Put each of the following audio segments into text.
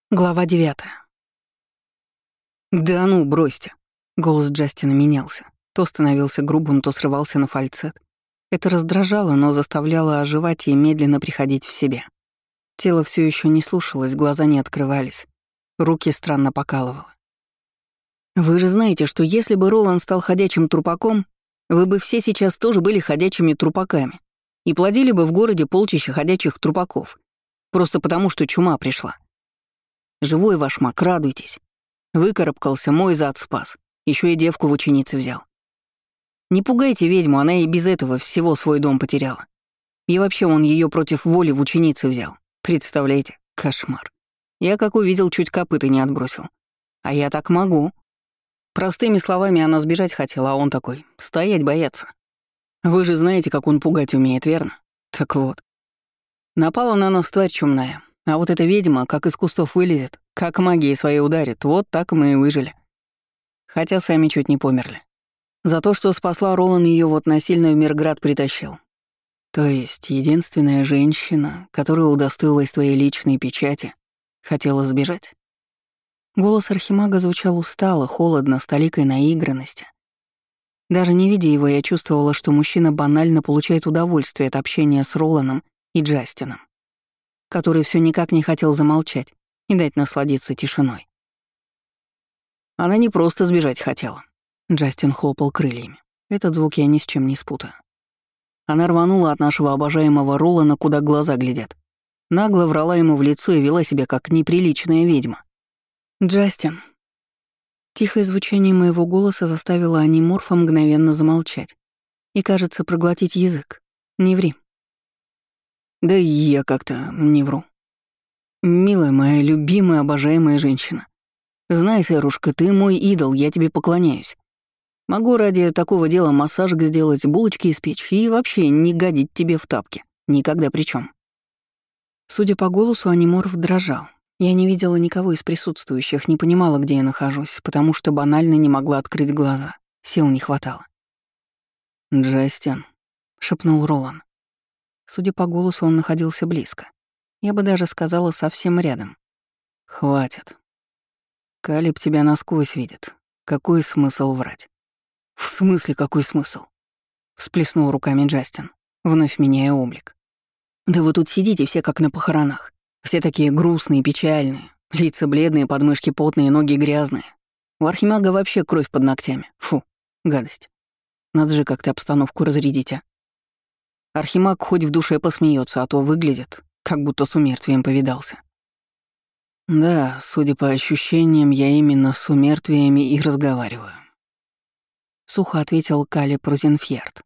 Глава 9. «Да ну, бросьте!» Голос Джастина менялся. То становился грубым, то срывался на фальцет. Это раздражало, но заставляло оживать и медленно приходить в себя. Тело все еще не слушалось, глаза не открывались. Руки странно покалывало. «Вы же знаете, что если бы Роланд стал ходячим трупаком, вы бы все сейчас тоже были ходячими трупаками и плодили бы в городе полчища ходячих трупаков, просто потому что чума пришла. Живой ваш маг, радуйтесь. Выкарабкался, мой зад спас. Еще и девку в ученицы взял. Не пугайте ведьму, она и без этого всего свой дом потеряла. И вообще он ее против воли в ученицы взял. Представляете? Кошмар. Я как увидел, чуть копыта не отбросил. А я так могу. Простыми словами, она сбежать хотела, а он такой: стоять бояться. Вы же знаете, как он пугать умеет, верно? Так вот. Напала на нас тварь чумная. А вот эта ведьма, как из кустов вылезет, как магией своей ударит, вот так мы и выжили. Хотя сами чуть не померли. За то, что спасла Ролан, ее вот насильно в Мирград притащил. То есть единственная женщина, которая удостоилась твоей личной печати, хотела сбежать? Голос архимага звучал устало, холодно, с толикой наигранности. Даже не видя его, я чувствовала, что мужчина банально получает удовольствие от общения с Роланом и Джастином, который все никак не хотел замолчать и дать насладиться тишиной. Она не просто сбежать хотела. Джастин хлопал крыльями. Этот звук я ни с чем не спутаю. Она рванула от нашего обожаемого Ролана, куда глаза глядят. Нагло врала ему в лицо и вела себя как неприличная ведьма. «Джастин». Тихое звучание моего голоса заставило аниморфа мгновенно замолчать и, кажется, проглотить язык. Не ври. Да и я как-то не вру. Милая моя, любимая, обожаемая женщина. Знай, Сэрушка, ты мой идол, я тебе поклоняюсь. Могу ради такого дела массажик сделать, булочки испечь и вообще не гадить тебе в тапки. Никогда причем. Судя по голосу, аниморф дрожал. Я не видела никого из присутствующих, не понимала, где я нахожусь, потому что банально не могла открыть глаза. Сил не хватало. «Джастин», — шепнул Ролан. Судя по голосу, он находился близко. Я бы даже сказала, совсем рядом. «Хватит. Калиб тебя насквозь видит. Какой смысл врать?» «В смысле, какой смысл?» — всплеснул руками Джастин, вновь меняя облик. «Да вы тут сидите все как на похоронах. Все такие грустные, печальные, лица бледные, подмышки потные, ноги грязные. У архимага вообще кровь под ногтями. Фу, гадость. Надо же как-то обстановку разрядить, а. Архимаг хоть в душе посмеется, а то выглядит, как будто с умертвием повидался». «Да, судя по ощущениям, я именно с умертвиями и разговариваю», — сухо ответил Калиб Розенфьерд.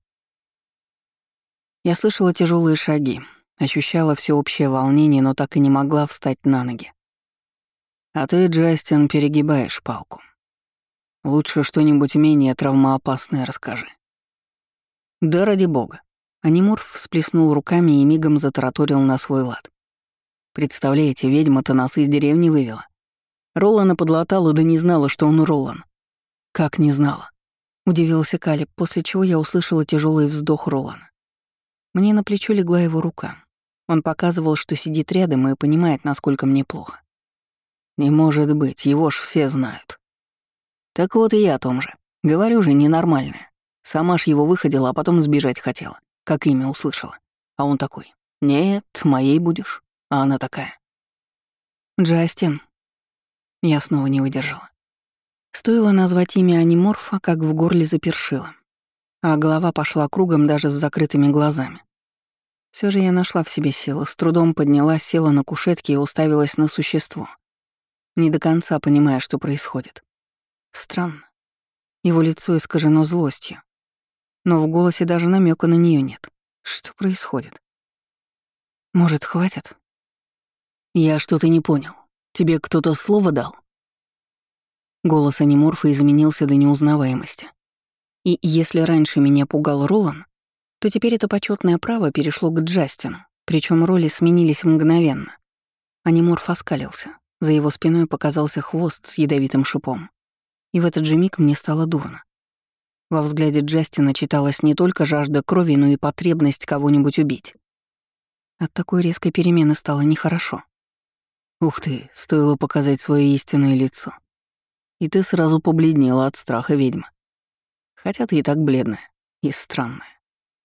Я слышала тяжелые шаги, ощущала всеобщее волнение, но так и не могла встать на ноги. «А ты, Джастин, перегибаешь палку. Лучше что-нибудь менее травмоопасное расскажи». «Да ради бога». Аниморф всплеснул руками и мигом затараторил на свой лад. «Представляете, ведьма-то нас из деревни вывела. Ролана подлатала, да не знала, что он Ролан». «Как не знала?» — удивился Калиб, после чего я услышала тяжелый вздох Ролана. Мне на плечо легла его рука. Он показывал, что сидит рядом и понимает, насколько мне плохо. «Не может быть, его ж все знают». «Так вот и я о том же. Говорю же, ненормальная. Сама ж его выходила, а потом сбежать хотела, как имя услышала. А он такой: «Нет, моей будешь». А она такая: «Джастин». Я снова не выдержала. Стоило назвать имя аниморфа, как в горле запершило, а голова пошла кругом даже с закрытыми глазами. Все же я нашла в себе силы, с трудом поднялась, села на кушетке и уставилась на существо, не до конца понимая, что происходит. Странно. Его лицо искажено злостью, но в голосе даже намека на нее нет. Что происходит? Может, хватит? «Я что-то не понял. Тебе кто-то слово дал?» Голос аниморфа изменился до неузнаваемости. И если раньше меня пугал Ролан, то теперь это почетное право перешло к Джастину, причем роли сменились мгновенно. Аниморф оскалился, за его спиной показался хвост с ядовитым шипом. И в этот же миг мне стало дурно. Во взгляде Джастина читалась не только жажда крови, но и потребность кого-нибудь убить. От такой резкой перемены стало нехорошо. Ух ты, стоило показать свое истинное лицо. И ты сразу побледнела от страха, ведьма. Хотя ты и так бледная и странная.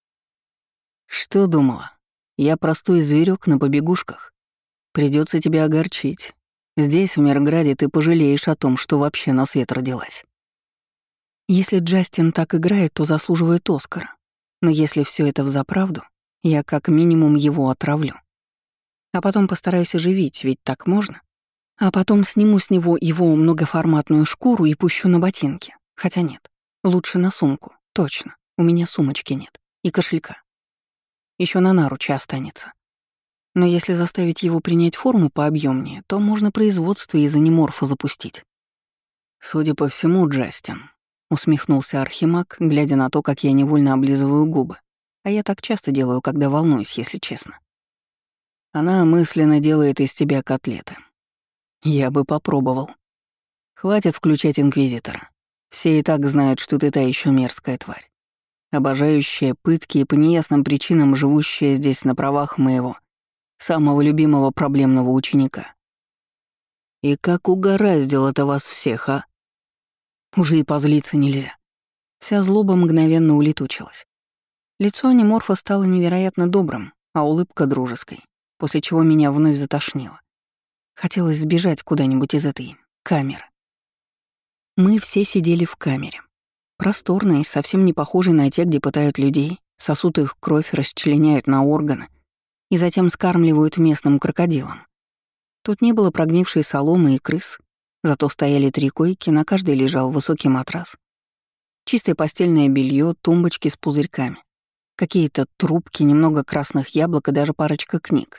Что думала? Я простой зверек на побегушках. Придется тебя огорчить. Здесь, в Мирграде, ты пожалеешь о том, что вообще на свет родилась. Если Джастин так играет, то заслуживает Оскара. Но если все это взаправду, я как минимум его отравлю. А потом постараюсь оживить, ведь так можно. А потом сниму с него его многоформатную шкуру и пущу на ботинки. Хотя нет, лучше на сумку, точно. У меня сумочки нет. И кошелька. Еще на наруче останется. Но если заставить его принять форму пообъемнее, то можно производство из аниморфа запустить. Судя по всему, Джастин, усмехнулся Архимаг, глядя на то, как я невольно облизываю губы. А я так часто делаю, когда волнуюсь, если честно. Она мысленно делает из тебя котлеты. Я бы попробовал. Хватит включать инквизитора. Все и так знают, что ты та еще мерзкая тварь, обожающая пытки и по неясным причинам живущая здесь на правах моего самого любимого проблемного ученика. И как угораздило это вас всех, а? Уже и позлиться нельзя. Вся злоба мгновенно улетучилась. Лицо аниморфа стало невероятно добрым, а улыбка дружеской, после чего меня вновь затошнило. Хотелось сбежать куда-нибудь из этой камеры. Мы все сидели в камере. Просторной, совсем не похожей на те, где пытают людей, сосут их кровь, расчленяют на органы и затем скармливают местным крокодилам. Тут не было прогнившей соломы и крыс, зато стояли 3 койки, на каждой лежал высокий матрас. Чистое постельное белье, тумбочки с пузырьками, какие-то трубки, немного красных яблок и даже парочка книг.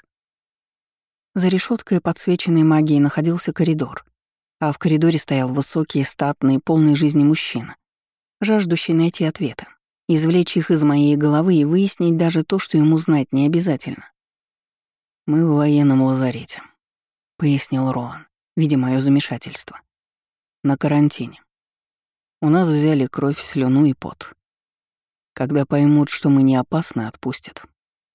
За решеткой, подсвеченной магией, находился коридор, а в коридоре стоял высокий, статный, полный жизни мужчина, жаждущий найти ответы, извлечь их из моей головы и выяснить даже то, что ему знать не обязательно. «Мы в военном лазарете», — пояснил Ролан, видя моё замешательство. «На карантине. У нас взяли кровь, слюну и пот. Когда поймут, что мы не опасны, отпустят».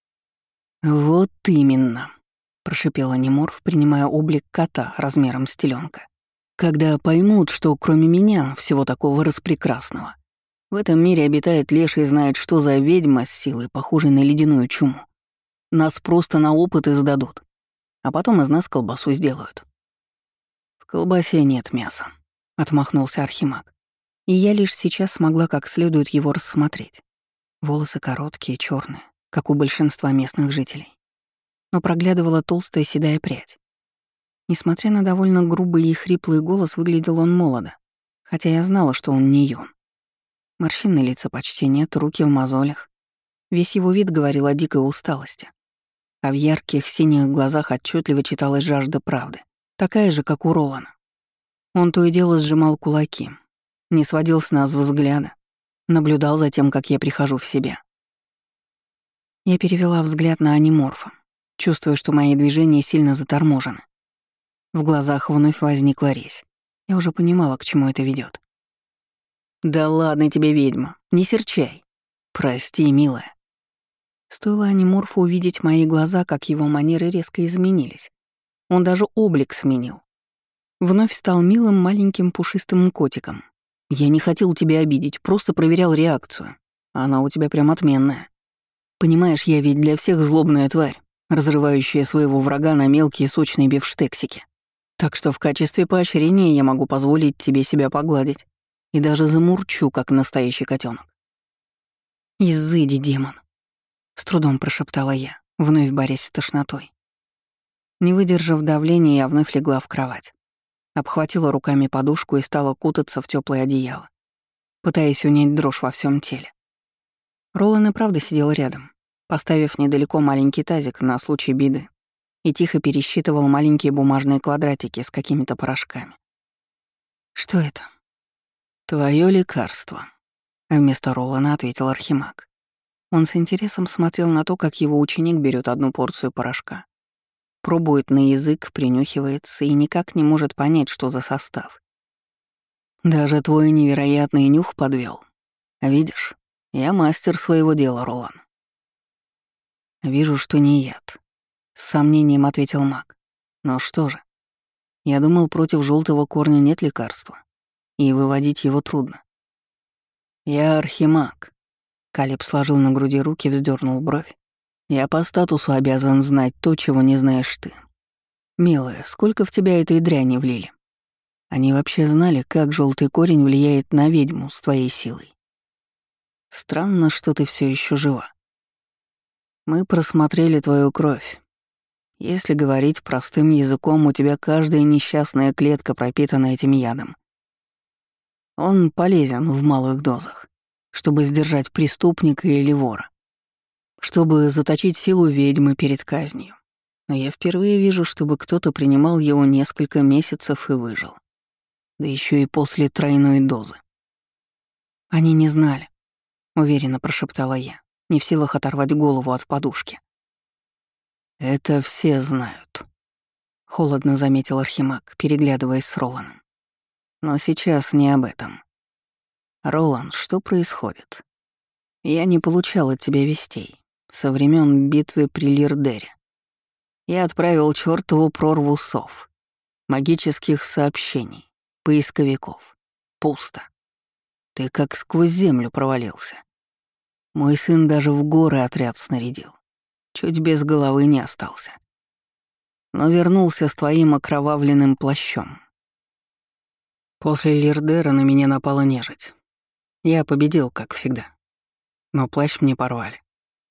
«Вот именно», — прошипел аниморф, принимая облик кота размером с телёнка. «Когда поймут, что кроме меня, всего такого распрекрасного, в этом мире обитает леший и знает, что за ведьма с силой, похожей на ледяную чуму. Нас просто на опыты сдадут, а потом из нас колбасу сделают». «В колбасе нет мяса», — отмахнулся Архимаг. И я лишь сейчас смогла как следует его рассмотреть. Волосы короткие, черные, как у большинства местных жителей. Но проглядывала толстая седая прядь. Несмотря на довольно грубый и хриплый голос, выглядел он молодо, хотя я знала, что он не юн. Морщин на лице почти нет, руки в мозолях. Весь его вид говорил о дикой усталости. А в ярких синих глазах отчетливо читалась жажда правды, такая же, как у Ролана. Он то и дело сжимал кулаки, не сводил с нас взгляда, наблюдал за тем, как я прихожу в себя. Я перевела взгляд на аниморфа, чувствуя, что мои движения сильно заторможены. В глазах вновь возникла резь. Я уже понимала, к чему это ведет. «Да ладно тебе, ведьма, не серчай. Прости, милая». Стоило аниморфу увидеть мои глаза, как его манеры резко изменились. Он даже облик сменил. Вновь стал милым маленьким пушистым котиком. «Я не хотел тебя обидеть, просто проверял реакцию. Она у тебя прям отменная. Понимаешь, я ведь для всех злобная тварь, разрывающая своего врага на мелкие сочные бифштексики. Так что в качестве поощрения я могу позволить тебе себя погладить. И даже замурчу, как настоящий котенок. «Изыди, демон», — с трудом прошептала я, вновь борясь с тошнотой. Не выдержав давления, я вновь легла в кровать. Обхватила руками подушку и стала кутаться в теплое одеяло, пытаясь унять дрожь во всем теле. Ролан и правда сидел рядом, поставив недалеко маленький тазик на случай беды, и тихо пересчитывал маленькие бумажные квадратики с какими-то порошками. «Что это?» «Твое лекарство», — вместо Ролана ответил Архимаг. Он с интересом смотрел на то, как его ученик берет одну порцию порошка, пробует на язык, принюхивается и никак не может понять, что за состав. «Даже твой невероятный нюх подвел. Видишь, я мастер своего дела, Ролан». «Вижу, что не яд», — с сомнением ответил маг. «Но что же, Я думал, против желтого корня нет лекарства, и выводить его трудно. Я архимаг. Калиб сложил на груди руки, вздернул бровь. Я по статусу обязан знать то, чего не знаешь ты. Милая, сколько в тебя этой дряни влили? Они вообще знали, как желтый корень влияет на ведьму с твоей силой. Странно, что ты все еще жива. Мы просмотрели твою кровь. Если говорить простым языком, у тебя каждая несчастная клетка пропитана этим ядом. Он полезен в малых дозах, чтобы сдержать преступника или вора, чтобы заточить силу ведьмы перед казнью. Но я впервые вижу, чтобы кто-то принимал его несколько месяцев и выжил. Да еще и после тройной дозы. Они не знали, уверенно прошептала я, не в силах оторвать голову от подушки. Это все знают, холодно заметил Архимаг, переглядываясь с Роланом. Но сейчас не об этом. Ролан, что происходит? Я не получал от тебя вестей со времен битвы при Лирдере. Я отправил чёртову прорву сов, магических сообщений, поисковиков. Пусто. Ты как сквозь землю провалился. Мой сын даже в горы отряд снарядил. Чуть без головы не остался. Но вернулся с твоим окровавленным плащом. После Лирдера на меня напала нежить. Я победил, как всегда. Но плащ мне порвали.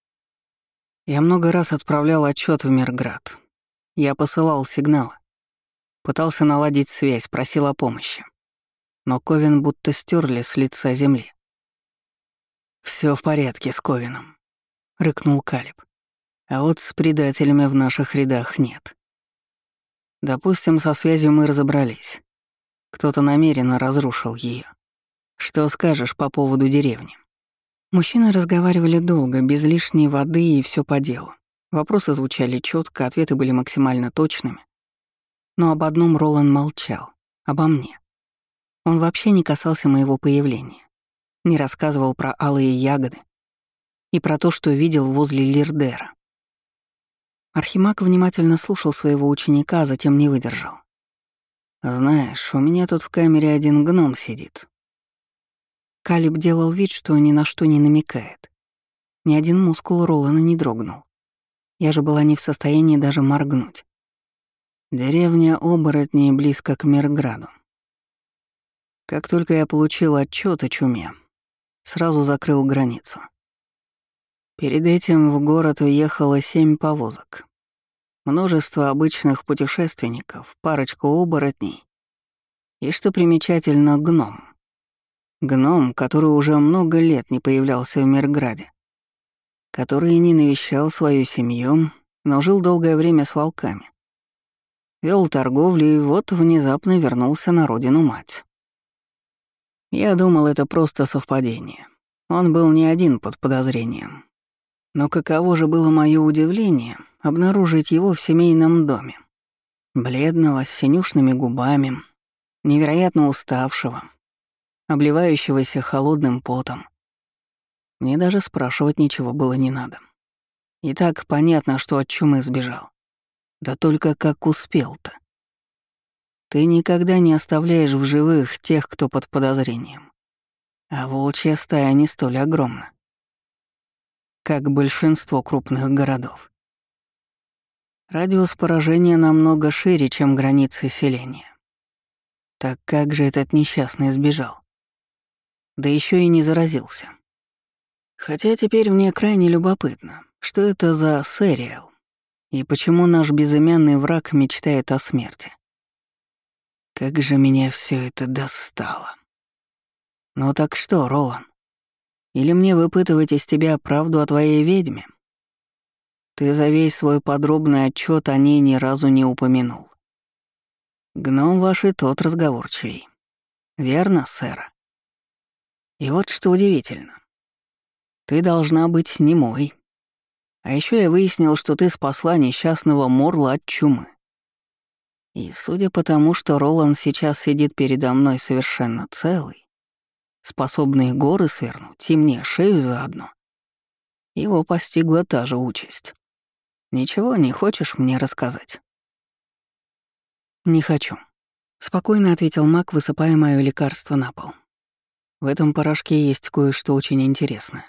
Я много раз отправлял отчет в Мирград. Я посылал сигналы. Пытался наладить связь, просил о помощи. Но Ковен будто стерли с лица земли. Все в порядке с Ковеном», — рыкнул Калиб. «А вот с предателями в наших рядах нет. Допустим, со связью мы разобрались. Кто-то намеренно разрушил ее. Что скажешь по поводу деревни?» Мужчины разговаривали долго, без лишней воды и все по делу. Вопросы звучали четко, ответы были максимально точными. Но об одном Ролан молчал — обо мне. Он вообще не касался моего появления. Не рассказывал про алые ягоды и про то, что видел возле Лирдера. Архимаг внимательно слушал своего ученика, а затем не выдержал. «Знаешь, у меня тут в камере один гном сидит». Калиб делал вид, что ни на что не намекает. Ни один мускул Ролана не дрогнул. Я же была не в состоянии даже моргнуть. Деревня оборотней близко к Мирграду. Как только я получил отчет о чуме, сразу закрыл границу. Перед этим в город въехало 7 повозок. Множество обычных путешественников, парочка оборотней и, что примечательно, гном. Гном, который уже много лет не появлялся в Мирграде, который не навещал свою семью, но жил долгое время с волками. Вел торговлю и вот внезапно вернулся на родину-мать. Я думал, это просто совпадение. Он был не один под подозрением. Но каково же было мое удивление обнаружить его в семейном доме. Бледного, с синюшными губами, невероятно уставшего, обливающегося холодным потом. Мне даже спрашивать ничего было не надо. И так понятно, что от чумы сбежал. Да только как успел-то. Ты никогда не оставляешь в живых тех, кто под подозрением. А волчья стая не столь огромна, как большинство крупных городов. Радиус поражения намного шире, чем границы селения. Так как же этот несчастный сбежал? Да еще и не заразился. Хотя теперь мне крайне любопытно, что это за сериал и почему наш безымянный враг мечтает о смерти. Как же меня все это достало. Ну так что, Ролан? Или мне выпытывать из тебя правду о твоей ведьме? Ты за весь свой подробный отчет о ней ни разу не упомянул. Гном ваш и тот разговорчивей. Верно, сэр? И вот что удивительно. Ты должна быть немой. А еще я выяснил, что ты спасла несчастного Морла от чумы. И судя по тому, что Ролан сейчас сидит передо мной совершенно целый, способный горы свернуть и мне шею заодно, его постигла та же участь. Ничего не хочешь мне рассказать? «Не хочу», — спокойно ответил маг, высыпая моё лекарство на пол. «В этом порошке есть кое-что очень интересное».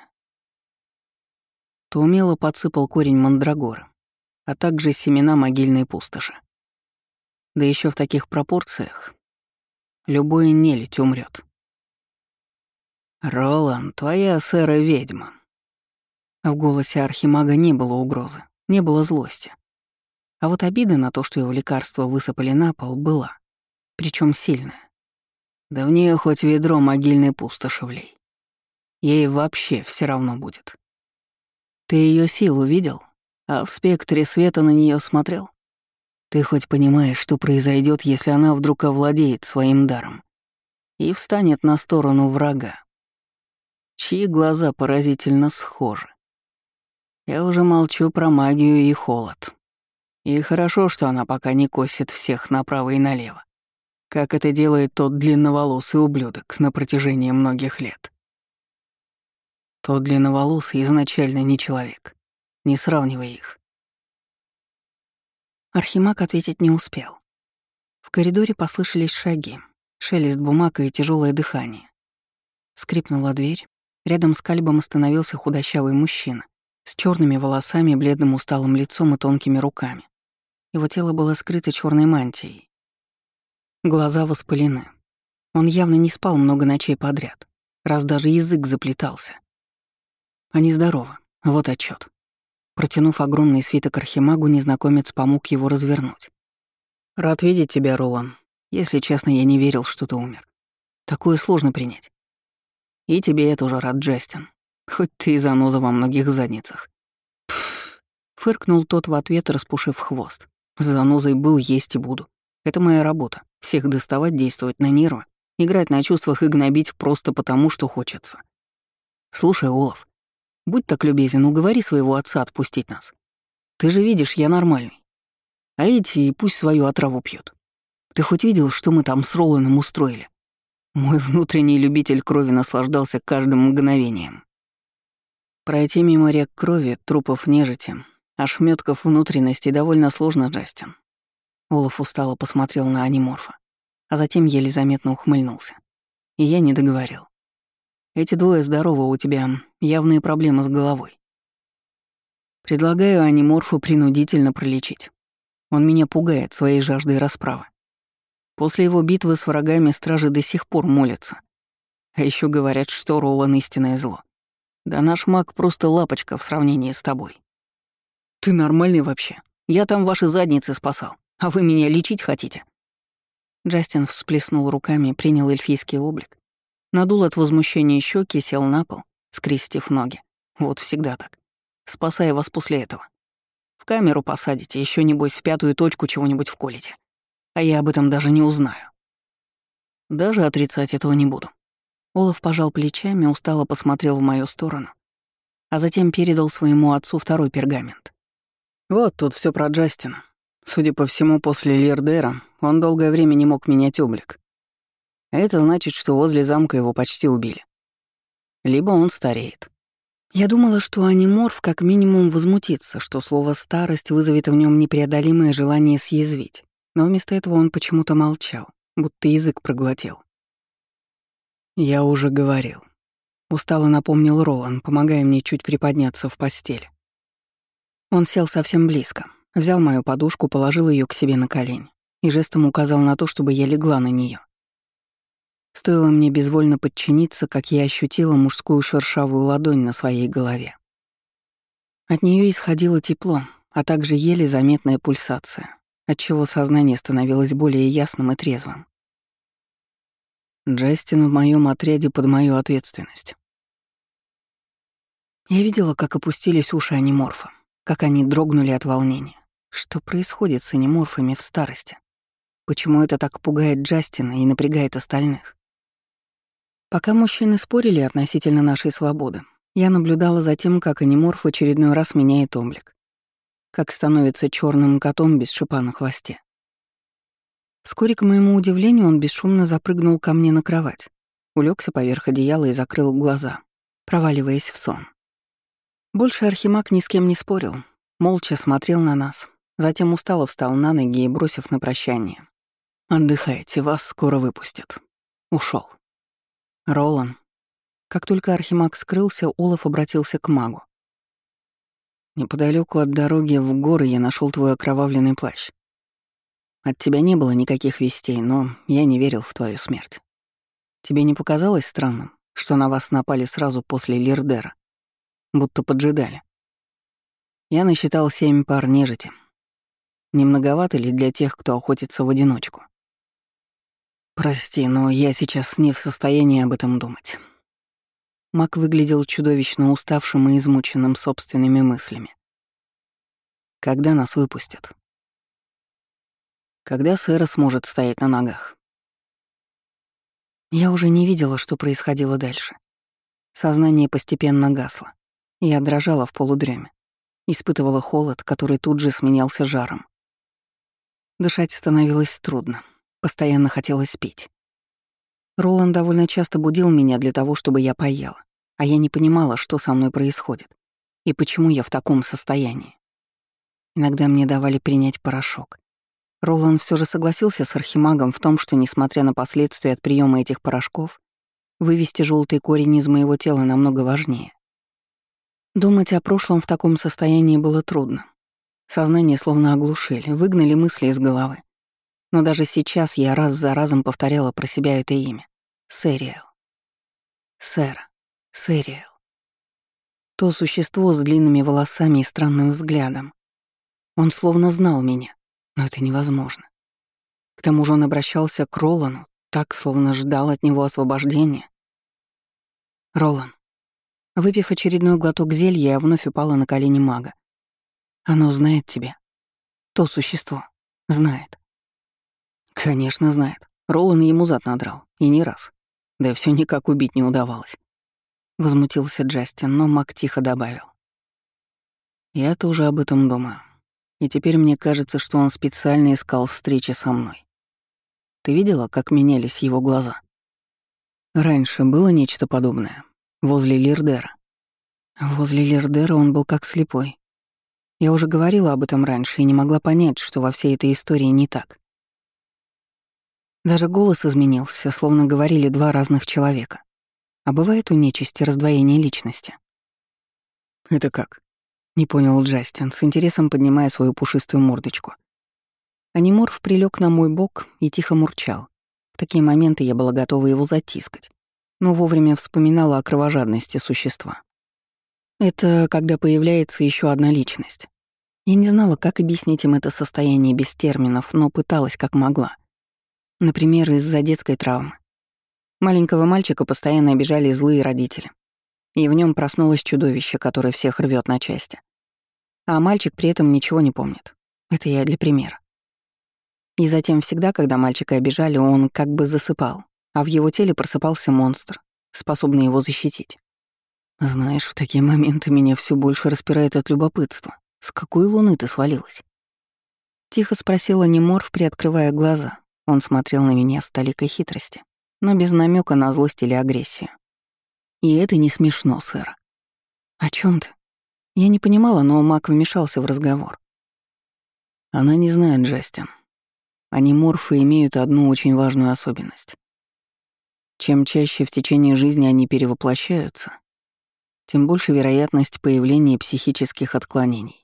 То умело подсыпал корень мандрагоры, а также семена могильной пустоши. Да еще в таких пропорциях любой нелюдь умрет. «Ролан, твоя сэра-ведьма». В голосе архимага не было угрозы, не было злости. А вот обида на то, что его лекарства высыпали на пол, была, причем сильная. Да в нее хоть ведро могильной пустоши влей. Ей вообще все равно будет. Ты ее силу видел? А в спектре света на нее смотрел? Ты хоть понимаешь, что произойдет, если она вдруг овладеет своим даром и встанет на сторону врага, чьи глаза поразительно схожи? Я уже молчу про магию и холод. И хорошо, что она пока не косит всех направо и налево, как это делает тот длинноволосый ублюдок на протяжении многих лет. Тот длинноволосый изначально не человек. Не сравнивай их. Архимаг ответить не успел. В коридоре послышались шаги, шелест бумаг и тяжелое дыхание. Скрипнула дверь. Рядом с Кальбом остановился худощавый мужчина с черными волосами, бледным усталым лицом и тонкими руками. Его тело было скрыто черной мантией. Глаза воспалены. Он явно не спал много ночей подряд, раз даже язык заплетался. Они здоровы. Вот отчет. Протянув огромный свиток архимагу, незнакомец помог его развернуть. «Рад видеть тебя, Ролан. Если честно, я не верил, что ты умер. Такое сложно принять. И тебе я тоже рад, Джастин. Хоть ты и заноза во многих задницах». «Пф», — фыркнул тот в ответ, распушив хвост. «С занозой был, есть и буду. Это моя работа. Всех доставать, действовать на нервы, играть на чувствах и гнобить просто потому, что хочется. Слушай, Олаф, будь так любезен, уговори своего отца отпустить нас. Ты же видишь, я нормальный. А эти пусть свою отраву пьют. Ты хоть видел, что мы там с Роланом устроили? Мой внутренний любитель крови наслаждался каждым мгновением. Пройти мимо рек крови, трупов нежити, ошметков внутренностей довольно сложно, Джастин. Олаф устало посмотрел на аниморфа, а затем еле заметно ухмыльнулся. И я не договорил. Эти двое здоровы, у тебя явные проблемы с головой. Предлагаю аниморфу принудительно пролечить. Он меня пугает своей жаждой расправы. После его битвы с врагами стражи до сих пор молятся. А еще говорят, что Ролан — истинное зло. Да наш маг просто лапочка в сравнении с тобой. Ты нормальный вообще? Я там ваши задницы спасал, а вы меня лечить хотите? Джастин всплеснул руками, принял эльфийский облик, надул от возмущения щеки, сел на пол, скрестив ноги. Вот всегда так. Спасая вас после этого. В камеру посадите, еще небось в пятую точку чего-нибудь вколите. А я об этом даже не узнаю. Даже отрицать этого не буду. Олаф пожал плечами, устало посмотрел в мою сторону, а затем передал своему отцу второй пергамент. Вот тут все про Джастина. Судя по всему, после Лирдера он долгое время не мог менять облик. А это значит, что возле замка его почти убили. Либо он стареет. Я думала, что аниморф как минимум возмутится, что слово «старость» вызовет в нем непреодолимое желание съязвить. Но вместо этого он почему-то молчал, будто язык проглотил. «Я уже говорил». Устало напомнил Ролан, помогая мне чуть приподняться в постели. Он сел совсем близко, взял мою подушку, положил ее к себе на колени и жестом указал на то, чтобы я легла на нее. Стоило мне безвольно подчиниться, как я ощутила мужскую шершавую ладонь на своей голове. От нее исходило тепло, а также еле заметная пульсация, отчего сознание становилось более ясным и трезвым. Джастин в моем отряде под мою ответственность. Я видела, как опустились уши аниморфа, как они дрогнули от волнения. Что происходит с аниморфами в старости? Почему это так пугает Джастина и напрягает остальных? Пока мужчины спорили относительно нашей свободы, я наблюдала за тем, как аниморф в очередной раз меняет облик, как становится черным котом без шипа на хвосте. Вскоре, к моему удивлению, он бесшумно запрыгнул ко мне на кровать, улегся поверх одеяла и закрыл глаза, проваливаясь в сон. Больше архимаг ни с кем не спорил, молча смотрел на нас, затем устало встал на ноги и, бросив на прощание: Отдыхайте, вас скоро выпустят. Ушел. Ролан. Как только Архимаг скрылся, Олаф обратился к магу. Неподалеку от дороги в горы я нашел твой окровавленный плащ. От тебя не было никаких вестей, но я не верил в твою смерть. Тебе не показалось странным, что на вас напали сразу после Лирдера? Будто поджидали. Я насчитал 7 пар нежити. Не многовато ли для тех, кто охотится в одиночку? Прости, но я сейчас не в состоянии об этом думать. Маг выглядел чудовищно уставшим и измученным собственными мыслями. Когда нас выпустят? Когда Сэра сможет стоять на ногах? Я уже не видела, что происходило дальше. Сознание постепенно гасло. Я дрожала в полудреме. Испытывала холод, который тут же сменялся жаром. Дышать становилось трудно. Постоянно хотелось пить. Роланд довольно часто будил меня для того, чтобы я поела, а я не понимала, что со мной происходит и почему я в таком состоянии. Иногда мне давали принять порошок. Роланд все же согласился с Архимагом в том, что, несмотря на последствия от приема этих порошков, вывести желтый корень из моего тела намного важнее. Думать о прошлом в таком состоянии было трудно. Сознание словно оглушили, выгнали мысли из головы. Но даже сейчас я раз за разом повторяла про себя это имя. Сэриэл. Сэра. Сэриэл. То существо с длинными волосами и странным взглядом. Он словно знал меня, но это невозможно. К тому же он обращался к Ролану, так, словно ждал от него освобождения. Ролан. Выпив очередной глоток зелья, я вновь упала на колени мага. Оно знает тебя. То существо. Знает. Конечно, знает. Ролан ему зад надрал. И не раз. Да все никак убить не удавалось. Возмутился Джастин, но маг тихо добавил. Я тоже об этом думаю. И теперь мне кажется, что он специально искал встречи со мной. Ты видела, как менялись его глаза? Раньше было нечто подобное. Возле Лирдера. Возле Лирдера он был как слепой. Я уже говорила об этом раньше и не могла понять, что во всей этой истории не так. Даже голос изменился, словно говорили два разных человека. А бывает у нечисти раздвоение личности. «Это как?» — не понял Джастин, с интересом поднимая свою пушистую мордочку. Аниморф прилег на мой бок и тихо мурчал. В такие моменты я была готова его затискать, но вовремя вспоминала о кровожадности существа. Это когда появляется еще одна личность. Я не знала, как объяснить им это состояние без терминов, но пыталась как могла. Например, из-за детской травмы. Маленького мальчика постоянно обижали злые родители. И в нем проснулось чудовище, которое всех рвет на части. А мальчик при этом ничего не помнит. Это я для примера. И затем всегда, когда мальчика обижали, он как бы засыпал, а в его теле просыпался монстр, способный его защитить. Знаешь, в такие моменты меня все больше распирает от любопытства. С какой луны ты свалилась? Тихо спросила Неморф, приоткрывая глаза. Он смотрел на меня с толикой хитрости, но без намека на злость или агрессию. И это не смешно, сэр. О чем ты? Я не понимала, но маг вмешался в разговор. Она не знает, Джастин. Аниморфы имеют одну очень важную особенность. Чем чаще в течение жизни они перевоплощаются, тем больше вероятность появления психических отклонений.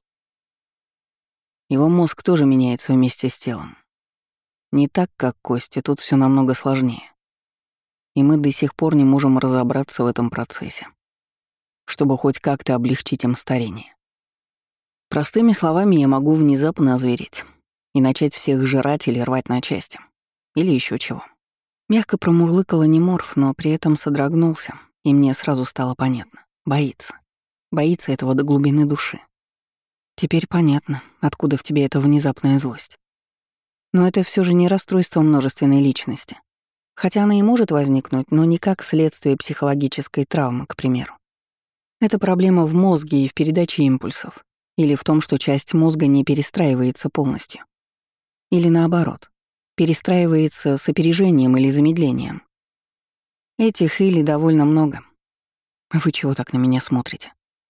Его мозг тоже меняется вместе с телом. Не так, как кости, тут все намного сложнее. И мы до сих пор не можем разобраться в этом процессе, чтобы хоть как-то облегчить им старение. Простыми словами, я могу внезапно озвереть и начать всех жрать или рвать на части. Или еще чего. Мягко промурлыкал Аниморф, но при этом содрогнулся, и мне сразу стало понятно. Боится. Боится этого до глубины души. Теперь понятно, откуда в тебе эта внезапная злость. Но это все же не расстройство множественной личности. Хотя она и может возникнуть, но не как следствие психологической травмы, к примеру. Это проблема в мозге и в передаче импульсов. Или в том, что часть мозга не перестраивается полностью. Или наоборот, перестраивается с опережением или замедлением. Этих или довольно много. Вы чего так на меня смотрите?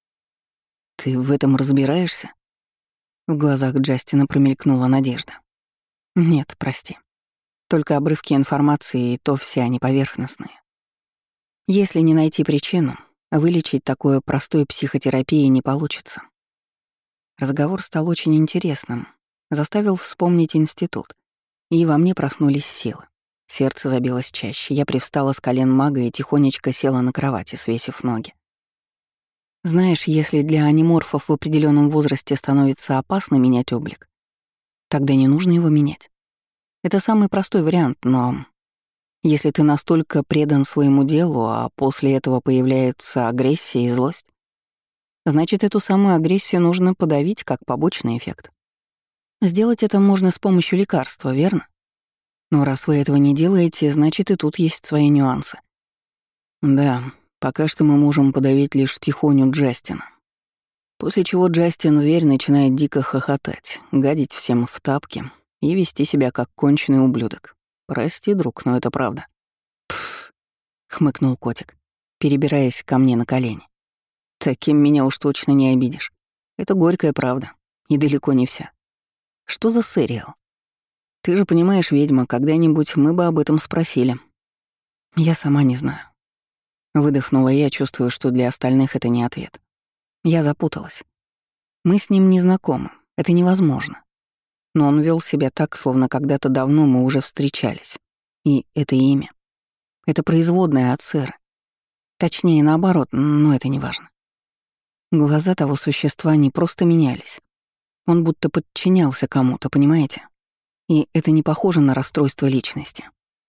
Ты в этом разбираешься? В глазах Джастина промелькнула надежда. Нет, прости. Только обрывки информации, и то все они поверхностные. Если не найти причину, вылечить такое простой психотерапией не получится. Разговор стал очень интересным, заставил вспомнить институт, и во мне проснулись силы. Сердце забилось чаще, я привстала с колен мага и тихонечко села на кровати, свесив ноги. Знаешь, если для аниморфов в определенном возрасте становится опасно менять облик, тогда не нужно его менять. Это самый простой вариант, но если ты настолько предан своему делу, а после этого появляется агрессия и злость, значит, эту самую агрессию нужно подавить как побочный эффект. Сделать это можно с помощью лекарства, верно? Но раз вы этого не делаете, значит, и тут есть свои нюансы. Да, пока что мы можем подавить лишь тихоню Джастина. После чего Джастин-зверь начинает дико хохотать, гадить всем в тапки и вести себя как конченый ублюдок. Прости, друг, но это правда. Пф, хмыкнул котик, перебираясь ко мне на колени. Таким меня уж точно не обидишь. Это горькая правда. И далеко не вся. Что за сериал? Ты же понимаешь, ведьма, когда-нибудь мы бы об этом спросили. Я сама не знаю. Выдохнула я, чувствуя, что для остальных это не ответ. Я запуталась. Мы с ним не знакомы. Это невозможно. Но он вел себя так, словно когда-то давно мы уже встречались. И это имя. Это производное от сэры. Точнее, наоборот, но это не важно. Глаза того существа не просто менялись. Он будто подчинялся кому-то, понимаете? И это не похоже на расстройство личности.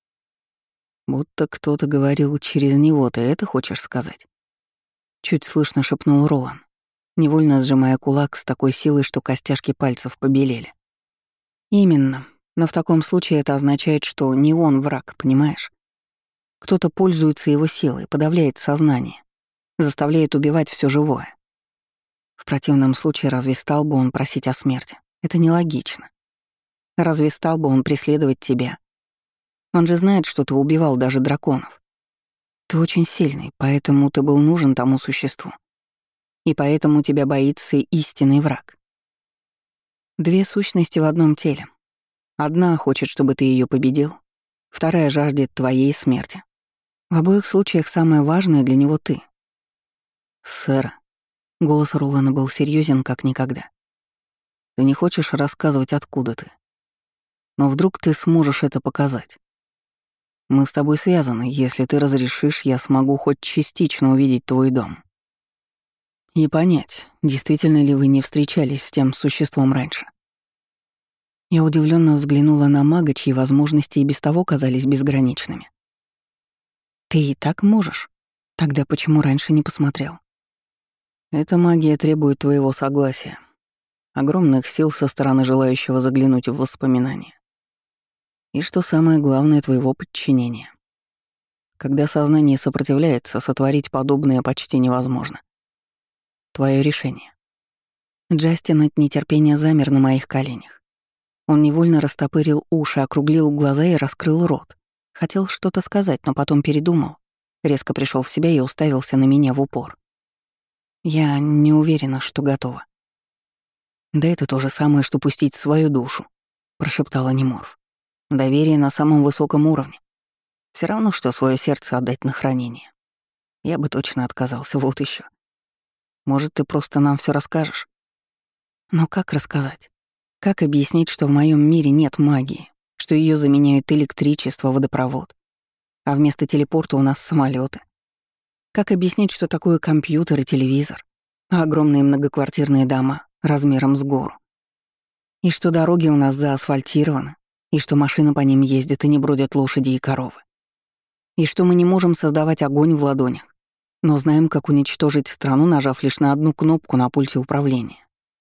Будто кто-то говорил через него, ты это хочешь сказать? Чуть слышно шепнул Ролан, невольно сжимая кулак с такой силой, что костяшки пальцев побелели. Именно. Но в таком случае это означает, что не он враг, понимаешь? Кто-то пользуется его силой, подавляет сознание, заставляет убивать все живое. В противном случае разве стал бы он просить о смерти? Это нелогично. Разве стал бы он преследовать тебя? Он же знает, что ты убивал даже драконов. Ты очень сильный, поэтому ты был нужен тому существу. И поэтому тебя боится истинный враг. Две сущности в одном теле. Одна хочет, чтобы ты ее победил, вторая жаждет твоей смерти. В обоих случаях самое важное для него ты. Сэр, голос Ролана был серьезен как никогда. Ты не хочешь рассказывать, откуда ты. Но вдруг ты сможешь это показать. Мы с тобой связаны, если ты разрешишь, я смогу хоть частично увидеть твой дом. И понять, действительно ли вы не встречались с тем существом раньше. Я удивленно взглянула на мага, чьи возможности и без того казались безграничными. Ты и так можешь? Тогда почему раньше не посмотрел? Эта магия требует твоего согласия. Огромных сил со стороны желающего заглянуть в воспоминания. И что самое главное, твоего подчинения. Когда сознание сопротивляется, сотворить подобное почти невозможно. Твое решение. Джастин от нетерпения замер на моих коленях. Он невольно растопырил уши, округлил глаза и раскрыл рот. Хотел что-то сказать, но потом передумал. Резко пришел в себя и уставился на меня в упор. Я не уверена, что готова. «Да это то же самое, что пустить в свою душу», — прошептала Неморф. «Доверие на самом высоком уровне. Все равно, что свое сердце отдать на хранение. Я бы точно отказался, вот еще. Может, ты просто нам все расскажешь?» Но как рассказать? Как объяснить, что в моем мире нет магии, что ее заменяют электричество, водопровод, а вместо телепорта у нас самолеты? Как объяснить, что такое компьютер и телевизор, а огромные многоквартирные дома размером с гору? И что дороги у нас заасфальтированы, и что машины по ним ездят и не бродят лошади и коровы. И что мы не можем создавать огонь в ладонях, но знаем, как уничтожить страну, нажав лишь на одну кнопку на пульте управления.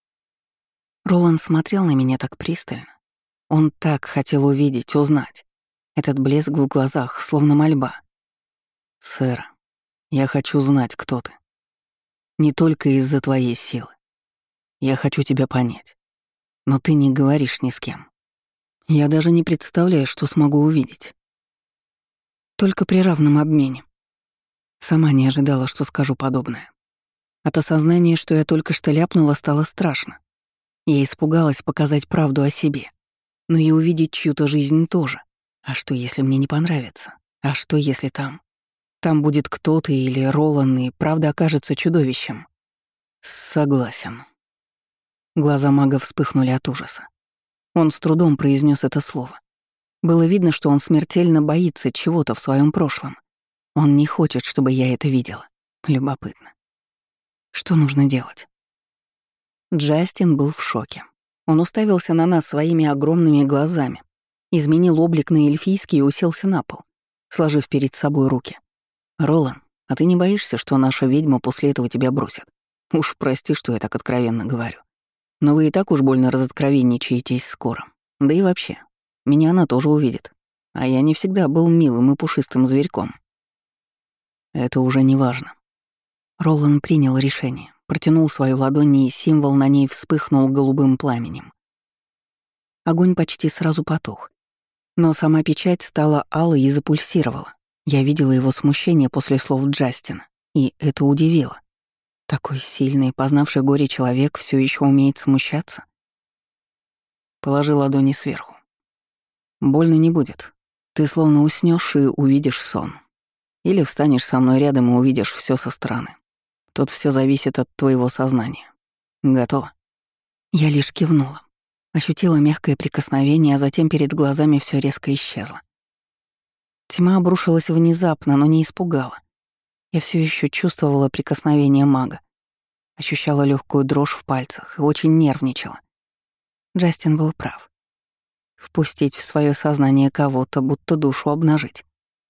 Роланд смотрел на меня так пристально. Он так хотел увидеть, узнать. Этот блеск в глазах, словно мольба. «Сэр, я хочу знать, кто ты. Не только из-за твоей силы. Я хочу тебя понять. Но ты не говоришь ни с кем. Я даже не представляю, что смогу увидеть. Только при равном обмене». Сама не ожидала, что скажу подобное. От осознания, что я только что ляпнула, стало страшно. Я испугалась показать правду о себе, но и увидеть чью-то жизнь тоже. А что, если мне не понравится? А что, если там? Там будет кто-то или Ролан, и правда окажется чудовищем? Согласен. Глаза мага вспыхнули от ужаса. Он с трудом произнес это слово. Было видно, что он смертельно боится чего-то в своем прошлом. Он не хочет, чтобы я это видела. Любопытно. Что нужно делать? Джастин был в шоке. Он уставился на нас своими огромными глазами, изменил облик на эльфийский и уселся на пол, сложив перед собой руки. «Ролан, а ты не боишься, что наша ведьма после этого тебя бросит? Уж прости, что я так откровенно говорю. Но вы и так уж больно разоткровенничаетесь скоро. Да и вообще, меня она тоже увидит. А я не всегда был милым и пушистым зверьком». Это уже не важно. Ролан принял решение, протянул свою ладонь, и символ на ней вспыхнул голубым пламенем. Огонь почти сразу потух. Но сама печать стала алой и запульсировала. Я видела его смущение после слов Джастина, и это удивило. Такой сильный, познавший горе человек все еще умеет смущаться? Положи ладони сверху. Больно не будет. Ты словно уснешь и увидишь сон. Или встанешь со мной рядом и увидишь все со стороны. Тут все зависит от твоего сознания. Готово? Я лишь кивнула. Ощутила мягкое прикосновение, а затем перед глазами все резко исчезло. Тьма обрушилась внезапно, но не испугала. Я все еще чувствовала прикосновение мага, ощущала легкую дрожь в пальцах и очень нервничала. Джастин был прав. Впустить в свое сознание кого-то, будто душу обнажить.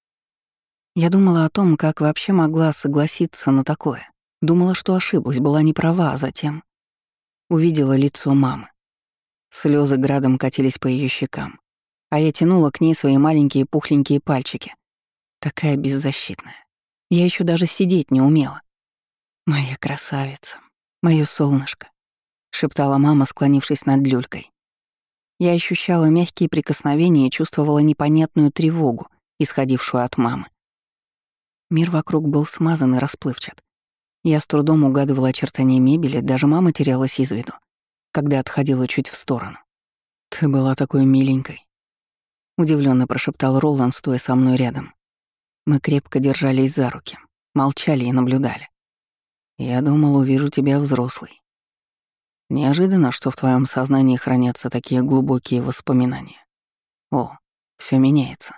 Я думала о том, как вообще могла согласиться на такое. Думала, что ошиблась, была не права, а затем увидела лицо мамы. Слезы градом катились по ее щекам, а я тянула к ней свои маленькие пухленькие пальчики. Такая беззащитная. Я еще даже сидеть не умела. «Моя красавица, моё солнышко», — шептала мама, склонившись над люлькой. Я ощущала мягкие прикосновения и чувствовала непонятную тревогу, исходившую от мамы. Мир вокруг был смазан и расплывчат. Я с трудом угадывала очертания мебели, даже мама терялась из виду, когда отходила чуть в сторону. «Ты была такой миленькой», — удивлённо прошептал Ролан, стоя со мной рядом. Мы крепко держались за руки, молчали и наблюдали. «Я думал, увижу тебя взрослой. Неожиданно, что в твоем сознании хранятся такие глубокие воспоминания. О, все меняется».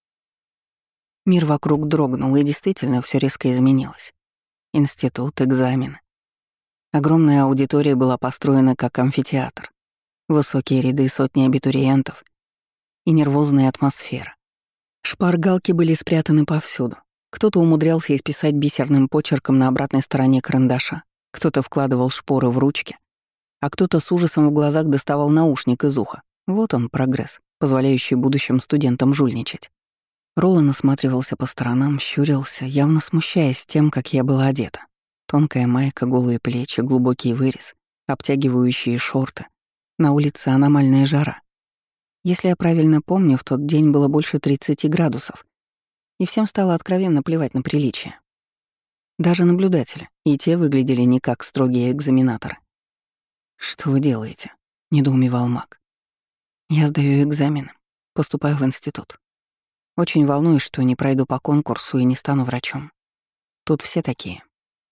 Мир вокруг дрогнул, и действительно все резко изменилось. Институт, экзамены. Огромная аудитория была построена как амфитеатр. Высокие ряды, сотни абитуриентов и нервозная атмосфера. Шпаргалки были спрятаны повсюду. Кто-то умудрялся исписать бисерным почерком на обратной стороне карандаша, кто-то вкладывал шпоры в ручки, а кто-то с ужасом в глазах доставал наушник из уха. Вот он, прогресс, позволяющий будущим студентам жульничать. Ролан осматривался по сторонам, щурился, явно смущаясь тем, как я была одета. Тонкая майка, голые плечи, глубокий вырез, обтягивающие шорты. На улице аномальная жара. Если я правильно помню, в тот день было больше 30 градусов, и всем стало откровенно плевать на приличие. Даже наблюдатели, и те выглядели не как строгие экзаменаторы. «Что вы делаете?» — недоумевал маг. «Я сдаю экзамены, поступаю в институт. Очень волнуюсь, что не пройду по конкурсу и не стану врачом. Тут все такие».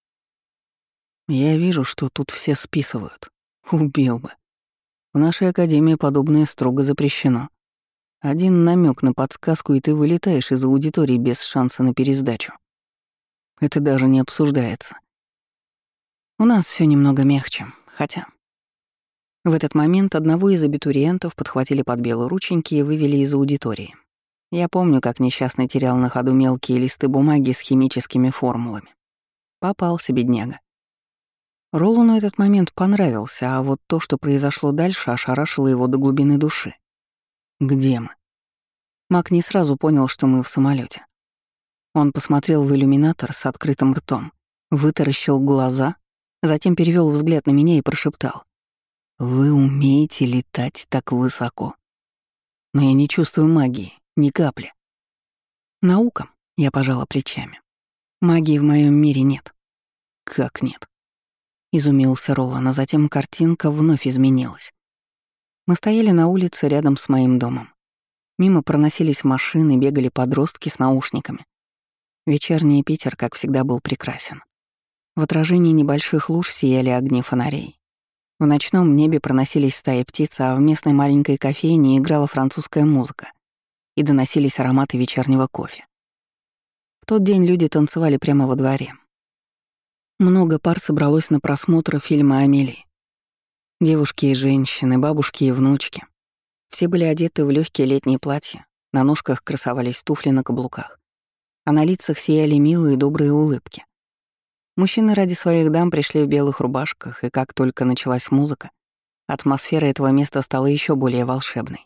«Я вижу, что тут все списывают. Убил бы. В нашей академии подобное строго запрещено. Один намек на подсказку, и ты вылетаешь из аудитории без шанса на пересдачу. Это даже не обсуждается. У нас все немного мягче, хотя...» В этот момент одного из абитуриентов подхватили под белые рученьки и вывели из аудитории. Я помню, как несчастный терял на ходу мелкие листы бумаги с химическими формулами. Попался, бедняга. Ролану этот момент понравился, а вот то, что произошло дальше, ошарашило его до глубины души. «Где мы?» Мак не сразу понял, что мы в самолете. Он посмотрел в иллюминатор с открытым ртом, вытаращил глаза, затем перевел взгляд на меня и прошептал: «Вы умеете летать так высоко. Но я не чувствую магии, ни капли». «Наука», — я пожала плечами. «Магии в моем мире нет». «Как нет?» — изумился Ролан, а затем картинка вновь изменилась. Мы стояли на улице рядом с моим домом. Мимо проносились машины, бегали подростки с наушниками. Вечерний Питер, как всегда, был прекрасен. В отражении небольших луж сияли огни фонарей. В ночном небе проносились стаи птиц, а в местной маленькой кофейне играла французская музыка и доносились ароматы вечернего кофе. В тот день люди танцевали прямо во дворе. Много пар собралось на просмотр фильма «Амелии». Девушки и женщины, бабушки и внучки. Все были одеты в легкие летние платья, на ножках красовались туфли на каблуках, а на лицах сияли милые добрые улыбки. Мужчины ради своих дам пришли в белых рубашках, и как только началась музыка, атмосфера этого места стала еще более волшебной.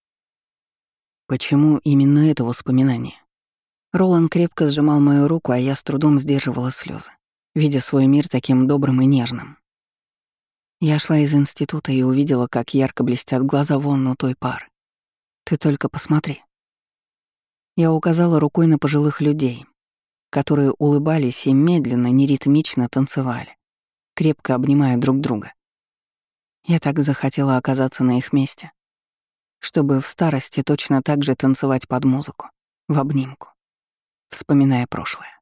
Почему именно это воспоминание? Ролан крепко сжимал мою руку, а я с трудом сдерживала слезы, видя свой мир таким добрым и нежным. Я шла из института и увидела, как ярко блестят глаза вон у той пары. Ты только посмотри. Я указала рукой на пожилых людей, которые улыбались и медленно, неритмично танцевали, крепко обнимая друг друга. Я так захотела оказаться на их месте, чтобы в старости точно так же танцевать под музыку, в обнимку, вспоминая прошлое.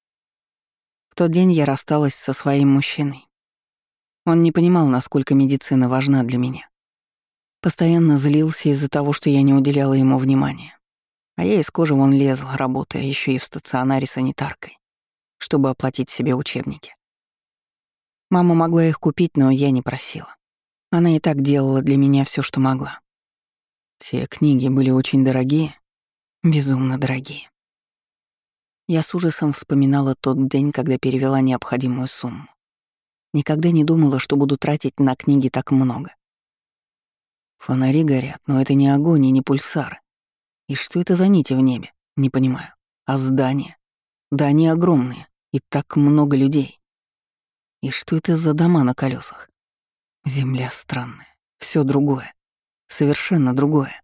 В тот день я рассталась со своим мужчиной. Он не понимал, насколько медицина важна для меня. Постоянно злился из-за того, что я не уделяла ему внимания. А я из кожи вон лезла, работая еще и в стационаре санитаркой, чтобы оплатить себе учебники. Мама могла их купить, но я не просила. Она и так делала для меня все, что могла. Те книги были очень дорогие, безумно дорогие. Я с ужасом вспоминала тот день, когда перевела необходимую сумму. Никогда не думала, что буду тратить на книги так много. Фонари горят, но это не огонь и не пульсары. И что это за нити в небе? Не понимаю. А здания? Да они огромные, и так много людей. И что это за дома на колесах? Земля странная, все другое, совершенно другое.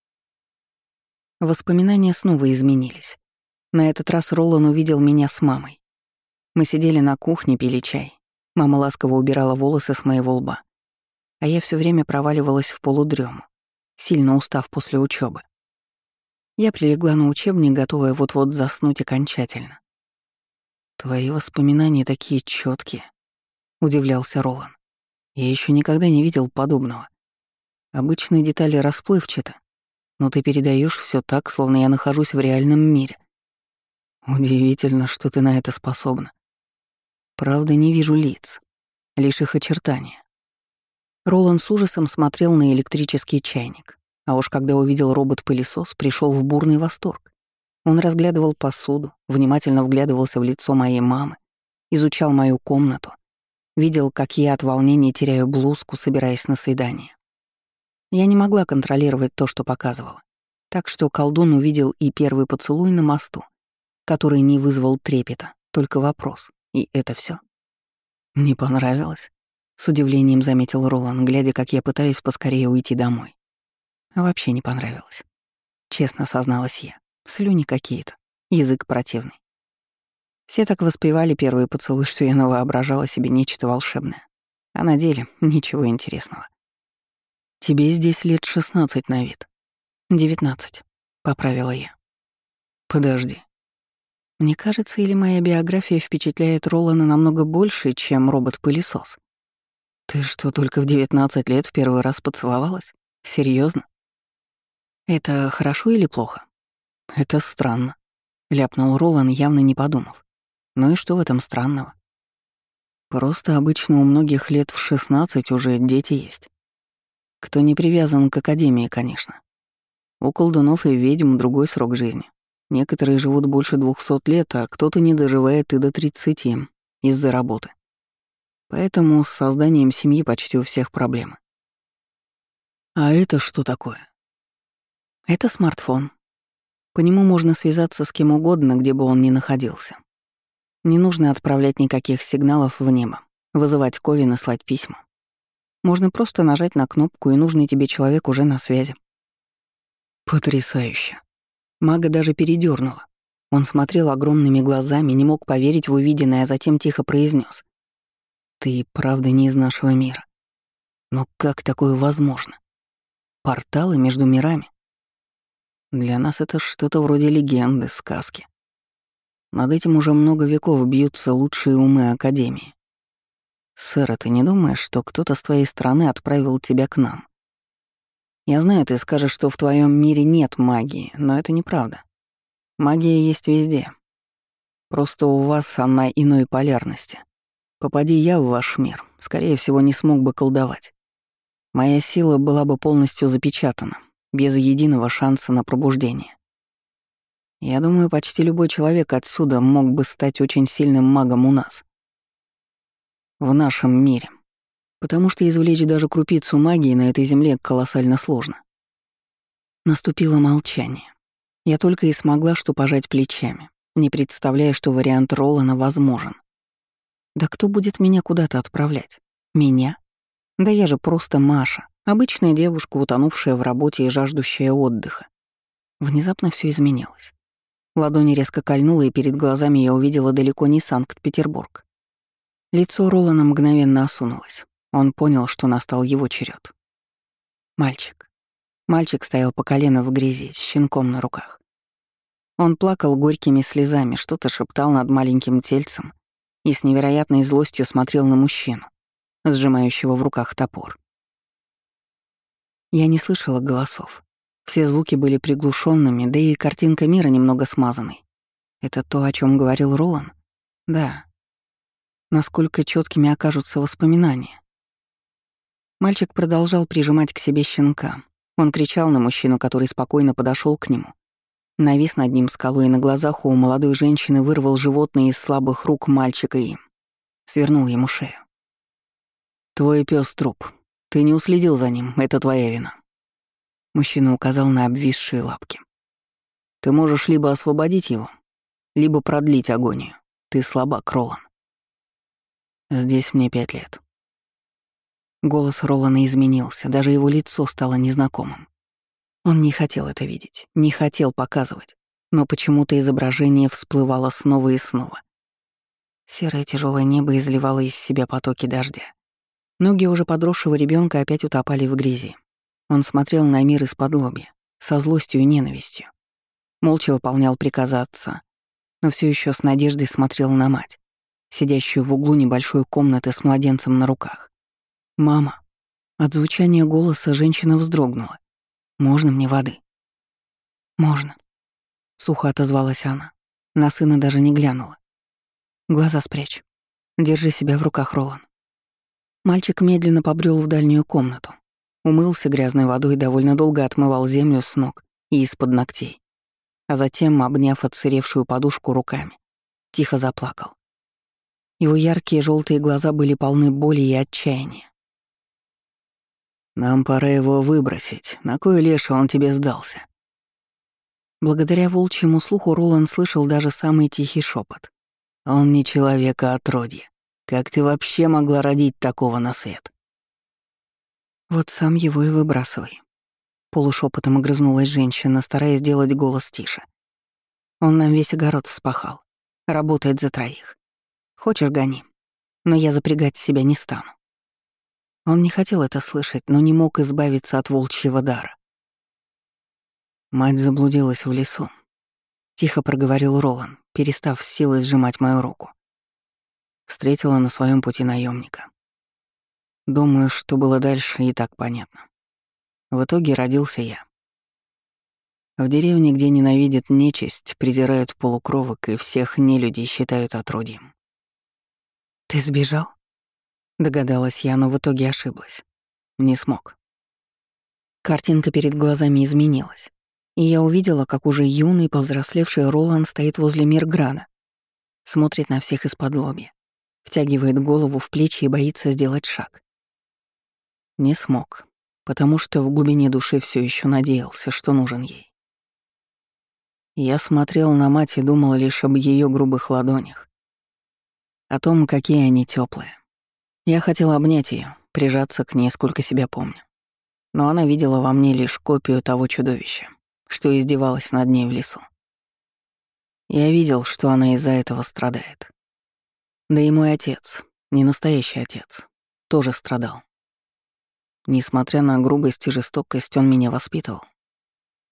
Воспоминания снова изменились. На этот раз Ролан увидел меня с мамой. Мы сидели на кухне, пили чай. Мама ласково убирала волосы с моего лба. А я все время проваливалась в полудрему, сильно устав после учебы. Я прилегла на учебник, готовая вот-вот заснуть окончательно. «Твои воспоминания такие четкие, удивлялся Ролан. «Я еще никогда не видел подобного. Обычные детали расплывчаты, но ты передаешь все так, словно я нахожусь в реальном мире. Удивительно, что ты на это способна. Правда, не вижу лиц, лишь их очертания». Ролан с ужасом смотрел на электрический чайник, а уж когда увидел робот-пылесос, пришел в бурный восторг. Он разглядывал посуду, внимательно вглядывался в лицо моей мамы, изучал мою комнату, видел, как я от волнения теряю блузку, собираясь на свидание. Я не могла контролировать то, что показывала, так что колдун увидел и первый поцелуй на мосту, который не вызвал трепета, только вопрос, и это все. «Не понравилось?» — с удивлением заметил Ролан, глядя, как я пытаюсь поскорее уйти домой. Вообще не понравилось. Честно созналась я. Слюни какие-то, язык противный. Все так воспевали первый поцелуй, что я навоображала себе нечто волшебное. А на деле ничего интересного. «Тебе здесь лет 16 на вид». 19, поправила я. «Подожди. Мне кажется, или моя биография впечатляет Ролана намного больше, чем робот-пылесос? Ты что, только в 19 лет в первый раз поцеловалась? Серьезно? Это хорошо или плохо?» «Это странно», — ляпнул Ролан, явно не подумав. «Ну и что в этом странного? Просто обычно у многих лет в 16 уже дети есть. Кто не привязан к академии, конечно. У колдунов и ведьм другой срок жизни. Некоторые живут больше 200 лет, а кто-то не доживает и до 30 из-за работы. Поэтому с созданием семьи почти у всех проблемы». «А это что такое?» «Это смартфон. По нему можно связаться с кем угодно, где бы он ни находился. Не нужно отправлять никаких сигналов в небо, вызывать Ковен и слать письма. Можно просто нажать на кнопку, и нужный тебе человек уже на связи». «Потрясающе». Мага даже передёрнула. Он смотрел огромными глазами, не мог поверить в увиденное, а затем тихо произнес: «Ты правда не из нашего мира. Но как такое возможно? Порталы между мирами?» Для нас это что-то вроде легенды, сказки. Над этим уже много веков бьются лучшие умы Академии. Сэр, а ты не думаешь, что кто-то с твоей стороны отправил тебя к нам? Я знаю, ты скажешь, что в твоем мире нет магии, но это неправда. Магия есть везде. Просто у вас она иной полярности. Попади я в ваш мир, скорее всего, не смог бы колдовать. Моя сила была бы полностью запечатана, без единого шанса на пробуждение. Я думаю, почти любой человек отсюда мог бы стать очень сильным магом у нас. В нашем мире. Потому что извлечь даже крупицу магии на этой земле колоссально сложно. Наступило молчание. Я только и смогла что пожать плечами, не представляя, что вариант Ролана возможен. Да кто будет меня куда-то отправлять? Меня? Да я же просто Маша, обычная девушка, утонувшая в работе и жаждущая отдыха. Внезапно все изменилось. Ладони резко кольнула, и перед глазами я увидела далеко не Санкт-Петербург. Лицо Ролана мгновенно осунулось. Он понял, что настал его черед. Мальчик. Мальчик стоял по колено в грязи, с щенком на руках. Он плакал горькими слезами, что-то шептал над маленьким тельцем и с невероятной злостью смотрел на мужчину, сжимающего в руках топор. Я не слышала голосов. Все звуки были приглушенными, да и картинка мира немного смазанной. Это то, о чем говорил Ролан? Да. Насколько четкими окажутся воспоминания? Мальчик продолжал прижимать к себе щенка. Он кричал на мужчину, который спокойно подошел к нему. Навис над ним скалой, и на глазах у молодой женщины вырвал животное из слабых рук мальчика и свернул ему шею. «Твой пес труп. Ты не уследил за ним, это твоя вина». Мужчина указал на обвисшие лапки. «Ты можешь либо освободить его, либо продлить агонию. Ты слабак, Ролан». «Здесь мне 5 лет». Голос Ролана изменился, даже его лицо стало незнакомым. Он не хотел это видеть, не хотел показывать, но почему-то изображение всплывало снова и снова. Серое тяжелое небо изливало из себя потоки дождя. Ноги уже подросшего ребенка опять утопали в грязи. Он смотрел на мир из-под лобья, со злостью и ненавистью. Молча выполнял приказы отца, но все еще с надеждой смотрел на мать, сидящую в углу небольшой комнаты с младенцем на руках. «Мама». От звучания голоса женщина вздрогнула. «Можно мне воды?» «Можно», — сухо отозвалась она. На сына даже не глянула. «Глаза спрячь. Держи себя в руках, Ролан». Мальчик медленно побрел в дальнюю комнату. Умылся грязной водой, довольно долго отмывал землю с ног и из-под ногтей. А затем, обняв отсыревшую подушку руками, тихо заплакал. Его яркие желтые глаза были полны боли и отчаяния. «Нам пора его выбросить. На кой леший он тебе сдался?» Благодаря волчьему слуху Ролан слышал даже самый тихий шепот. «Он не человек, а отродье. Как ты вообще могла родить такого на свет?» «Вот сам его и выбрасывай», — полушепотом огрызнулась женщина, стараясь сделать голос тише. «Он нам весь огород вспахал. Работает за 3. Хочешь — гони. Но я запрягать себя не стану». Он не хотел это слышать, но не мог избавиться от волчьего дара. «Мать заблудилась в лесу», — тихо проговорил Ролан, перестав с силой сжимать мою руку. Встретила на своем пути наемника. Думаю, что было дальше, и так понятно. В итоге родился я. В деревне, где ненавидят нечисть, презирают полукровок и всех нелюдей считают отродьем. «Ты сбежал?» — догадалась я, но в итоге ошиблась. Не смог. Картинка перед глазами изменилась, и я увидела, как уже юный, повзрослевший Ролан стоит возле Мирграда, смотрит на всех из-под лобья, втягивает голову в плечи и боится сделать шаг. Не смог, потому что в глубине души все еще надеялся, что нужен ей. Я смотрел на мать и думал лишь об ее грубых ладонях, о том, какие они теплые. Я хотел обнять ее, прижаться к ней, сколько себя помню. Но она видела во мне лишь копию того чудовища, что издевалось над ней в лесу. Я видел, что она из-за этого страдает. Да и мой отец, не настоящий отец, тоже страдал. Несмотря на грубость и жестокость, он меня воспитывал.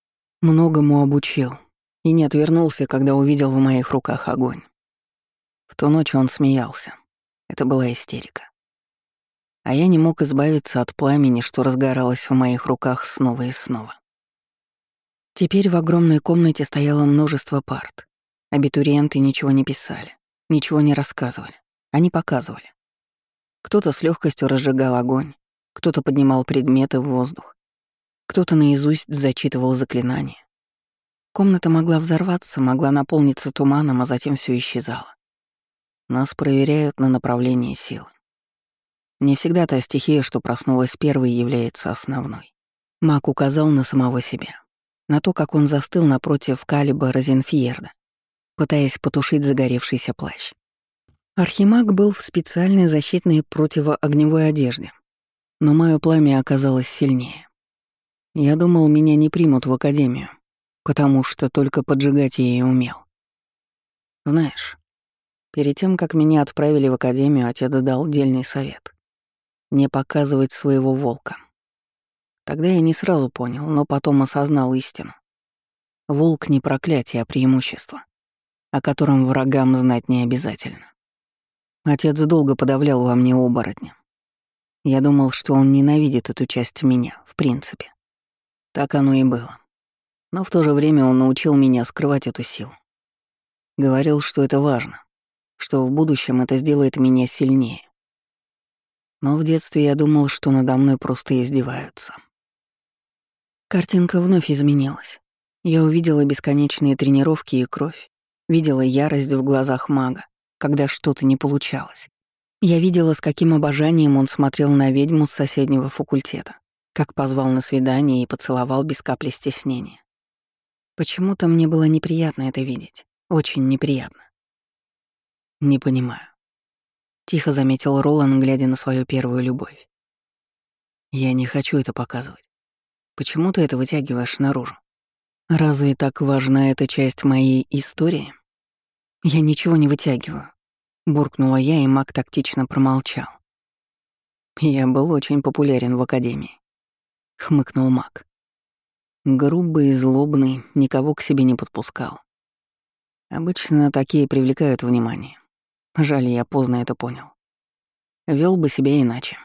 Многому обучил и не отвернулся, когда увидел в моих руках огонь. В ту ночь он смеялся. Это была истерика. А я не мог избавиться от пламени, что разгоралось в моих руках снова и снова. Теперь в огромной комнате стояло множество парт. Абитуриенты ничего не писали, ничего не рассказывали. Они показывали. Кто-то с легкостью разжигал огонь, кто-то поднимал предметы в воздух, кто-то наизусть зачитывал заклинания. Комната могла взорваться, могла наполниться туманом, а затем все исчезало. Нас проверяют на направление силы. Не всегда та стихия, что проснулась первой, является основной. Маг указал на самого себя, на то, как он застыл напротив Калиба Розенфьерда, пытаясь потушить загоревшийся плащ. Архимаг был в специальной защитной противоогневой одежде, но мое пламя оказалось сильнее. Я думал, меня не примут в академию, потому что только поджигать я и умел. Знаешь, перед тем, как меня отправили в академию, отец дал дельный совет — не показывать своего волка. Тогда я не сразу понял, но потом осознал истину. Волк — не проклятие, а преимущество, о котором врагам знать не обязательно. Отец долго подавлял во мне оборотня. Я думал, что он ненавидит эту часть меня, в принципе. Так оно и было. Но в то же время он научил меня скрывать эту силу. Говорил, что это важно, что в будущем это сделает меня сильнее. Но в детстве я думал, что надо мной просто издеваются. Картинка вновь изменилась. Я увидела бесконечные тренировки и кровь, видела ярость в глазах мага, когда что-то не получалось. Я видела, с каким обожанием он смотрел на ведьму с соседнего факультета, как позвал на свидание и поцеловал без капли стеснения. Почему-то мне было неприятно это видеть, очень неприятно. «Не понимаю», — тихо заметил Ролан, глядя на свою первую любовь. «Я не хочу это показывать. Почему ты это вытягиваешь наружу? Разве так важна эта часть моей истории?» «Я ничего не вытягиваю», — буркнула я, и маг тактично промолчал. «Я был очень популярен в академии», — хмыкнул маг. Грубый, злобный, никого к себе не подпускал. Обычно такие привлекают внимание. Жаль, я поздно это понял. Вел бы себя иначе.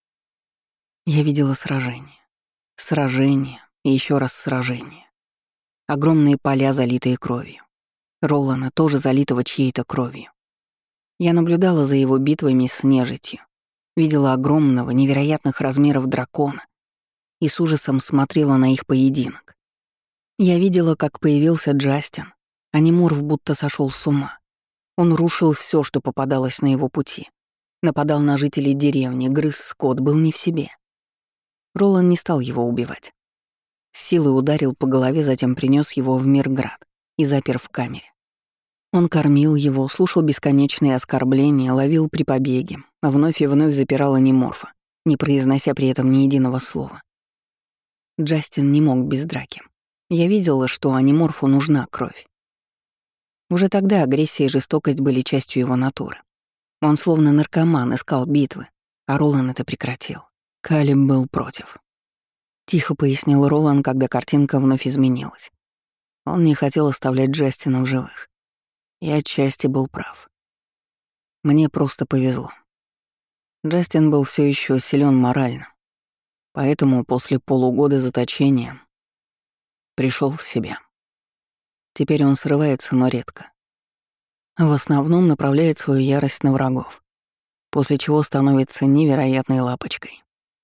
Я видела сражение. Сражение и еще раз сражение. Огромные поля, залитые кровью. Ролана, тоже залитого чьей-то кровью. Я наблюдала за его битвами с нежитью. Видела огромного, невероятных размеров дракона и с ужасом смотрела на их поединок. Я видела, как появился Джастин, а Немурф будто сошел с ума. Он рушил все, что попадалось на его пути. Нападал на жителей деревни, грыз скот, был не в себе. Ролан не стал его убивать. С силой ударил по голове, затем принес его в Мирград и запер в камере. Он кормил его, слушал бесконечные оскорбления, ловил при побеге, а вновь и вновь запирал Аниморфа, не произнося при этом ни единого слова. Джастин не мог без драки. Я видела, что Аниморфу нужна кровь. Уже тогда агрессия и жестокость были частью его натуры. Он словно наркоман искал битвы, а Ролан это прекратил. Калиб был против. Тихо пояснил Ролан, когда картинка вновь изменилась. Он не хотел оставлять Джастина в живых. И отчасти был прав. Мне просто повезло. Джастин был все еще силен морально, поэтому после полугода заточения пришел в себя. Теперь он срывается, но редко. В основном направляет свою ярость на врагов, после чего становится невероятной лапочкой.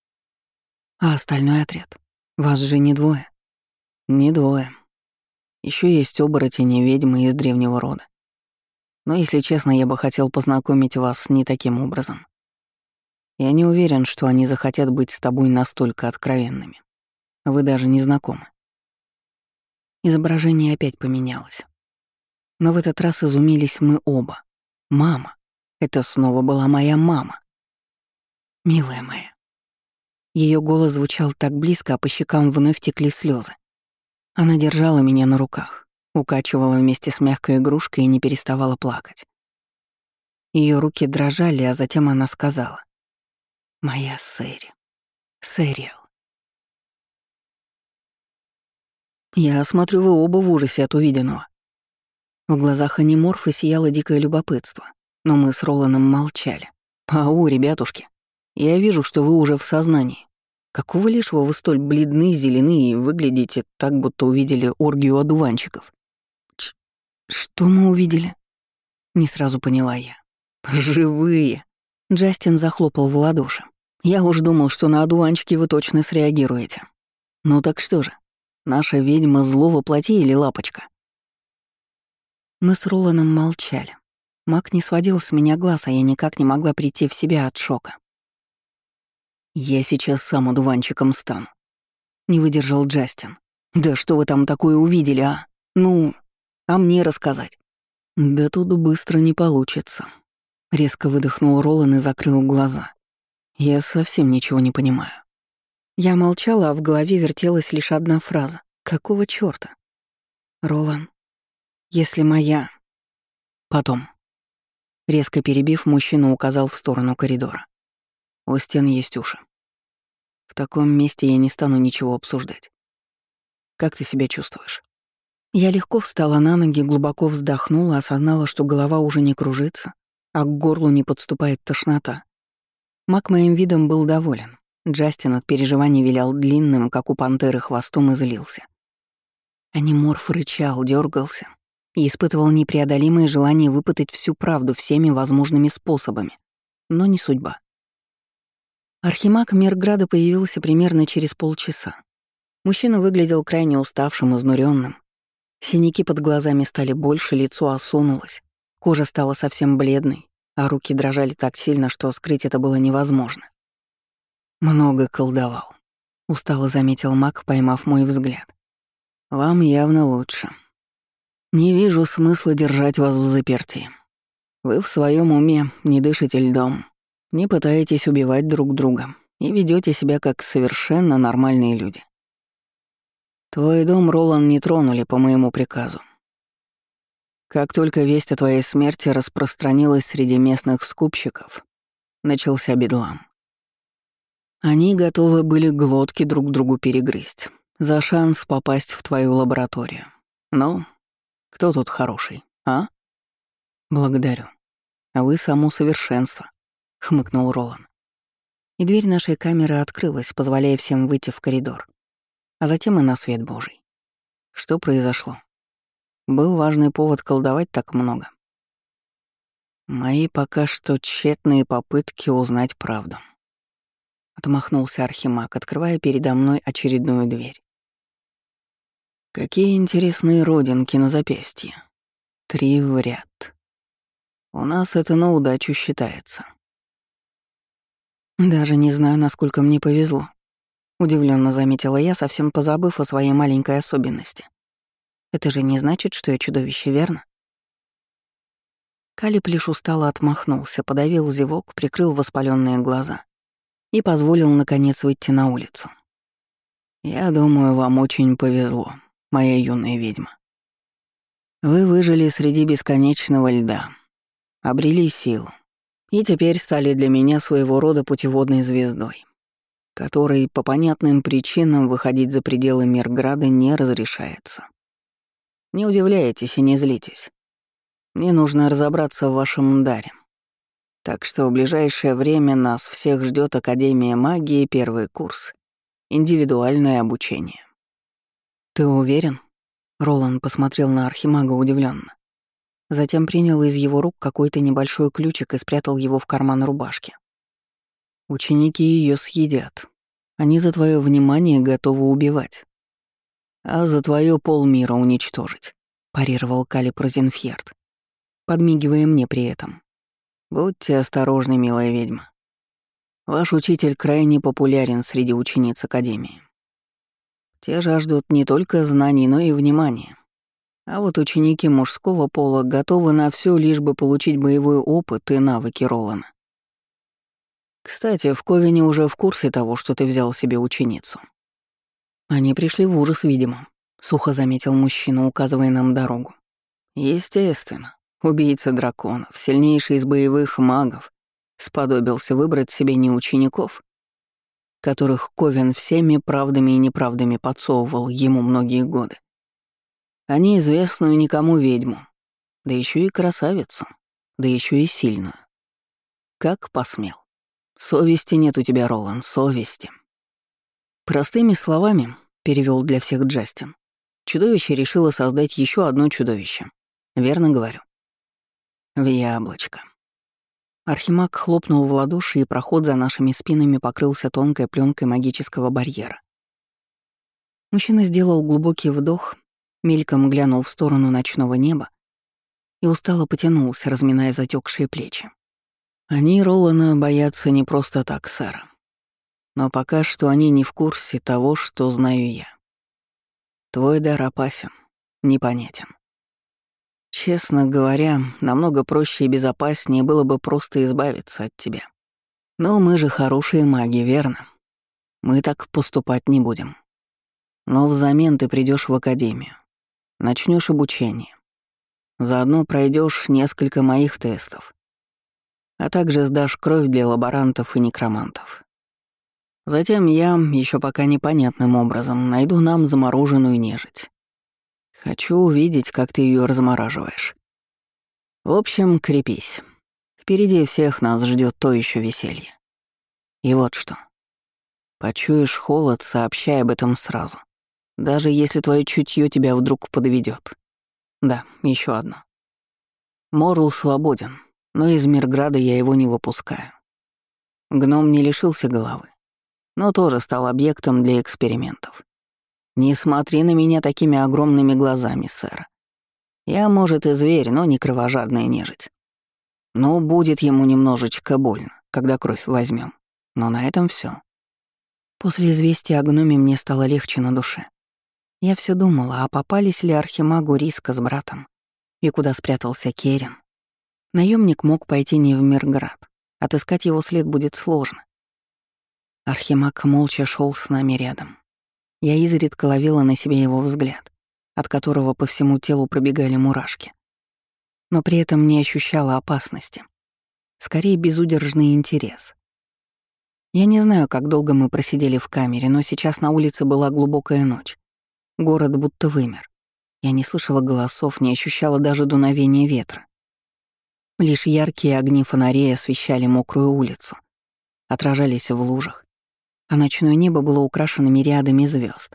А остальной отряд? Вас же не двое? Не двое. Еще есть оборотни, ведьмы из древнего рода. Но, если честно, я бы хотел познакомить вас не таким образом. Я не уверен, что они захотят быть с тобой настолько откровенными. Вы даже не знакомы. Изображение опять поменялось. Но в этот раз изумились мы оба. Мама. Это снова была моя мама. Милая моя. Ее голос звучал так близко, а по щекам вновь текли слезы. Она держала меня на руках, укачивала вместе с мягкой игрушкой и не переставала плакать. Ее руки дрожали, а затем она сказала: «Моя Сэри, Сэриэл». Я смотрю, вы оба в ужасе от увиденного». В глазах аниморфа сияло дикое любопытство, но мы с Роланом молчали. «Ау, ребятушки, я вижу, что вы уже в сознании. Какого лишего вы столь бледны, зелены и выглядите так, будто увидели оргию одуванчиков?» «Что мы увидели?» Не сразу поняла я. «Живые!» Джастин захлопал в ладоши. «Я уж думал, что на одуванчики вы точно среагируете. Ну так что же, наша ведьма зло воплоти или лапочка?» Мы с Роланом молчали. Мак не сводил с меня глаз, а я никак не могла прийти в себя от шока. «Я сейчас сам одуванчиком стану», — не выдержал Джастин. «Да что вы там такое увидели, а? Ну, а мне рассказать?» «Да тут быстро не получится», — резко выдохнул Ролан и закрыл глаза. «Я совсем ничего не понимаю». Я молчала, а в голове вертелась лишь одна фраза. «Какого чёрта?» «Ролан, если моя...» «Потом». Резко перебив, мужчина указал в сторону коридора. «У стен есть уши. В таком месте я не стану ничего обсуждать. Как ты себя чувствуешь?» Я легко встала на ноги, глубоко вздохнула, осознала, что голова уже не кружится, а к горлу не подступает тошнота. Мак моим видом был доволен. Джастин от переживаний вилял длинным, как у пантеры, хвостом и злился. Аниморф рычал, дергался и испытывал непреодолимое желание выпытать всю правду всеми возможными способами. Но не судьба. Архимаг Мирграда появился примерно через полчаса. Мужчина выглядел крайне уставшим, изнуренным. Синяки под глазами стали больше, лицо осунулось, кожа стала совсем бледной, а руки дрожали так сильно, что скрыть это было невозможно. «Много колдовал», — устало заметил маг, поймав мой взгляд. «Вам явно лучше. Не вижу смысла держать вас в запертии. Вы в своем уме, не дышите льдом, не пытаетесь убивать друг друга и ведете себя как совершенно нормальные люди. Твой дом, Ролан, не тронули по моему приказу. Как только весть о твоей смерти распространилась среди местных скупщиков, начался бедлам. Они готовы были глотки друг другу перегрызть за шанс попасть в твою лабораторию. Ну, кто тут хороший, а? Благодарю. А вы само совершенство, хмыкнул Ролан. И дверь нашей камеры открылась, позволяя всем выйти в коридор, а затем и на свет Божий. Что произошло? Был важный повод колдовать так много. Мои пока что тщетные попытки узнать правду. Отмахнулся Архимаг, открывая передо мной очередную дверь. Какие интересные родинки на запястье. 3 в ряд. У нас это на удачу считается. Даже не знаю, насколько мне повезло. Удивленно заметила я, совсем позабыв о своей маленькой особенности. Это же не значит, что я чудовище, верно? Калиб лишь устало отмахнулся, подавил зевок, прикрыл воспаленные глаза и позволил, наконец, выйти на улицу. «Я думаю, вам очень повезло, моя юная ведьма. Вы выжили среди бесконечного льда, обрели силу и теперь стали для меня своего рода путеводной звездой, которой по понятным причинам выходить за пределы Мирграда не разрешается. Не удивляйтесь и не злитесь. Мне нужно разобраться в вашем даре. Так что в ближайшее время нас всех ждет Академия магии, первый курс, индивидуальное обучение». «Ты уверен?» Ролан посмотрел на Архимага удивленно. Затем принял из его рук какой-то небольшой ключик и спрятал его в карман рубашки. «Ученики ее съедят. Они за твое внимание готовы убивать. А за твое полмира уничтожить», — парировал Калиб Розенфьерд, подмигивая мне при этом. «Будьте осторожны, милая ведьма. Ваш учитель крайне популярен среди учениц Академии. Те жаждут не только знаний, но и внимания. А вот ученики мужского пола готовы на все, лишь бы получить боевой опыт и навыки Ролана. Кстати, в Ковине уже в курсе того, что ты взял себе ученицу. Они пришли в ужас, видимо», — сухо заметил мужчина, указывая нам дорогу. «Естественно. Убийца драконов, сильнейший из боевых магов, сподобился выбрать себе не учеников, которых Ковен всеми правдами и неправдами подсовывал ему многие годы, а неизвестную никому ведьму, да еще и красавицу, да еще и сильную. Как посмел? Совести нет у тебя, Ролан, совести. Простыми словами, перевел для всех Джастин, чудовище решило создать еще одно чудовище. Верно говорю? В яблочко. Архимаг хлопнул в ладоши, и проход за нашими спинами покрылся тонкой пленкой магического барьера. Мужчина сделал глубокий вдох, мельком глянул в сторону ночного неба и устало потянулся, разминая затекшие плечи. Они Ролана боятся не просто так, сэр. Но пока что они не в курсе того, что знаю я. Твой дар опасен, непонятен. Честно говоря, намного проще и безопаснее было бы просто избавиться от тебя. Но мы же хорошие маги, верно? Мы так поступать не будем. Но взамен ты придешь в академию, начнешь обучение. Заодно пройдешь несколько моих тестов, а также сдашь кровь для лаборантов и некромантов. Затем я, еще пока непонятным образом, найду нам замороженную нежить. Хочу увидеть, как ты ее размораживаешь. В общем, крепись. Впереди всех нас ждет то еще веселье. И вот что. Почуешь холод, сообщай об этом сразу. Даже если твое чутье тебя вдруг подведет. Да, еще одно. Морл свободен, но из Мирграда я его не выпускаю. Гном не лишился головы, но тоже стал объектом для экспериментов. Не смотри на меня такими огромными глазами, сэр. Я, может, и зверь, но не кровожадная нежить. Ну, будет ему немножечко больно, когда кровь возьмем. Но на этом все. После известия о гноме мне стало легче на душе. Я все думала, а попались ли архимагу Риска с братом? И куда спрятался Керен? Наемник мог пойти не в Мирград. Отыскать его след будет сложно. Архимаг молча шел с нами рядом. Я изредка ловила на себе его взгляд, от которого по всему телу пробегали мурашки. Но при этом не ощущала опасности. Скорее, безудержный интерес. Я не знаю, как долго мы просидели в камере, но сейчас на улице была глубокая ночь. Город будто вымер. Я не слышала голосов, не ощущала даже дуновения ветра. Лишь яркие огни фонарей освещали мокрую улицу, отражались в лужах, а ночное небо было украшено мириадами звезд.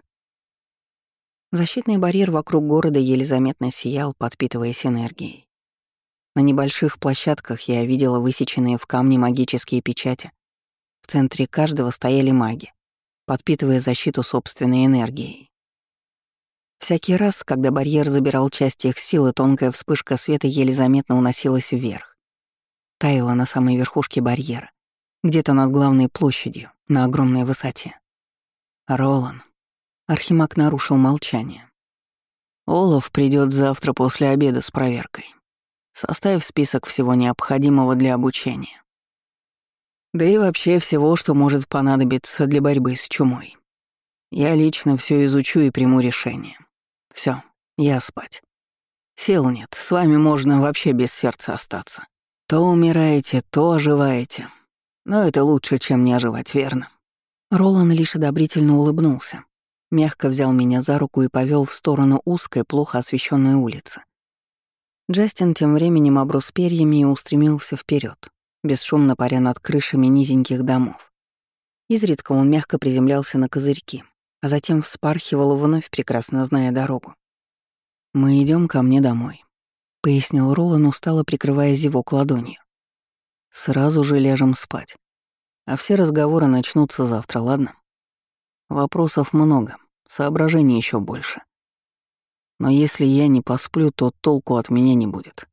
Защитный барьер вокруг города еле заметно сиял, подпитываясь энергией. На небольших площадках я видела высеченные в камне магические печати. В центре каждого стояли маги, подпитывая защиту собственной энергией. Всякий раз, когда барьер забирал часть их силы, тонкая вспышка света еле заметно уносилась вверх. Таяла на самой верхушке барьера, где-то над главной площадью, на огромной высоте. Ролан. Архимаг нарушил молчание. Олаф придет завтра после обеда с проверкой. Составь список всего необходимого для обучения. Да и вообще всего, что может понадобиться для борьбы с чумой. Я лично все изучу и приму решение. Все, я спать. Сил нет, с вами можно вообще без сердца остаться. То умираете, то оживаете. Но это лучше, чем не оживать, верно? Ролан лишь одобрительно улыбнулся. Мягко взял меня за руку и повел в сторону узкой, плохо освещенной улицы. Джастин тем временем оброс перьями и устремился вперед, бесшумно паря над крышами низеньких домов. Изредка он мягко приземлялся на козырьки, а затем вспархивал, вновь прекрасно зная дорогу. «Мы идем ко мне домой», — пояснил Ролан, устало прикрывая зевок ладонью. «Сразу же ляжем спать. А все разговоры начнутся завтра, ладно? Вопросов много, соображений еще больше. Но если я не посплю, то толку от меня не будет.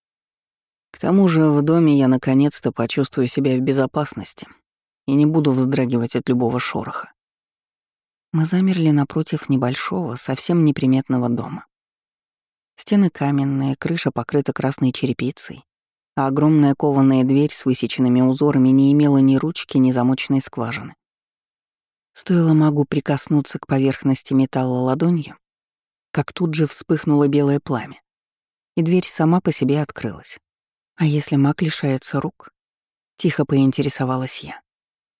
К тому же в доме я наконец-то почувствую себя в безопасности и не буду вздрагивать от любого шороха». Мы замерли напротив небольшого, совсем неприметного дома. Стены каменные, крыша покрыта красной черепицей, а огромная кованая дверь с высеченными узорами не имела ни ручки, ни замочной скважины. Стоило магу прикоснуться к поверхности металла ладонью, как тут же вспыхнуло белое пламя, и дверь сама по себе открылась. А если маг лишается рук? Тихо поинтересовалась я.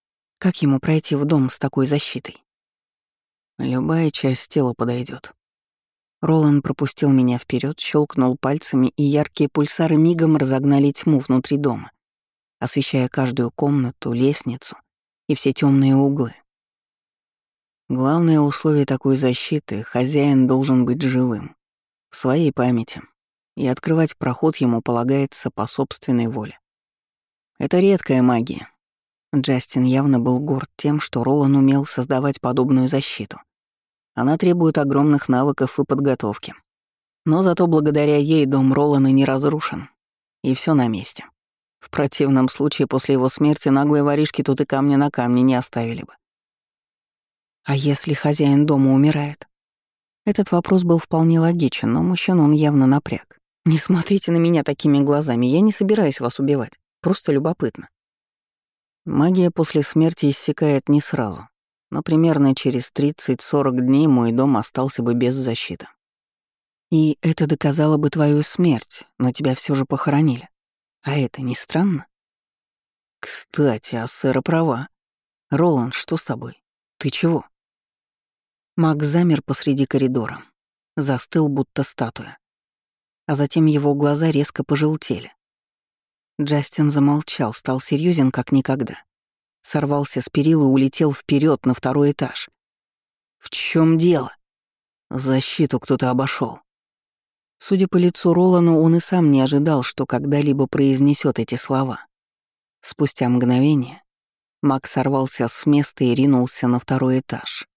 Как ему пройти в дом с такой защитой? Любая часть тела подойдет. Ролан пропустил меня вперед, щелкнул пальцами, и яркие пульсары мигом разогнали тьму внутри дома, освещая каждую комнату, лестницу и все темные углы. Главное условие такой защиты — хозяин должен быть живым, в своей памяти, и открывать проход ему полагается по собственной воле. Это редкая магия. Джастин явно был горд тем, что Ролан умел создавать подобную защиту. Она требует огромных навыков и подготовки. Но зато благодаря ей дом Ролана не разрушен, и все на месте. В противном случае после его смерти наглые воришки тут и камня на камне не оставили бы. А если хозяин дома умирает? Этот вопрос был вполне логичен, но мужчину он явно напряг. Не смотрите на меня такими глазами, я не собираюсь вас убивать, просто любопытно. Магия после смерти иссякает не сразу, но примерно через 30-40 дней мой дом остался бы без защиты. И это доказало бы твою смерть, но тебя все же похоронили. А это не странно? Кстати, а сэра права. Роланд, что с тобой? Ты чего? Макс замер посреди коридора. Застыл, будто статуя. А затем его глаза резко пожелтели. Джастин замолчал, стал серьезен как никогда. Сорвался с перил и улетел вперед на второй этаж. В чем дело? Защиту кто-то обошел. Судя по лицу Ролана, он и сам не ожидал, что когда-либо произнесет эти слова. Спустя мгновение Макс сорвался с места и ринулся на второй этаж.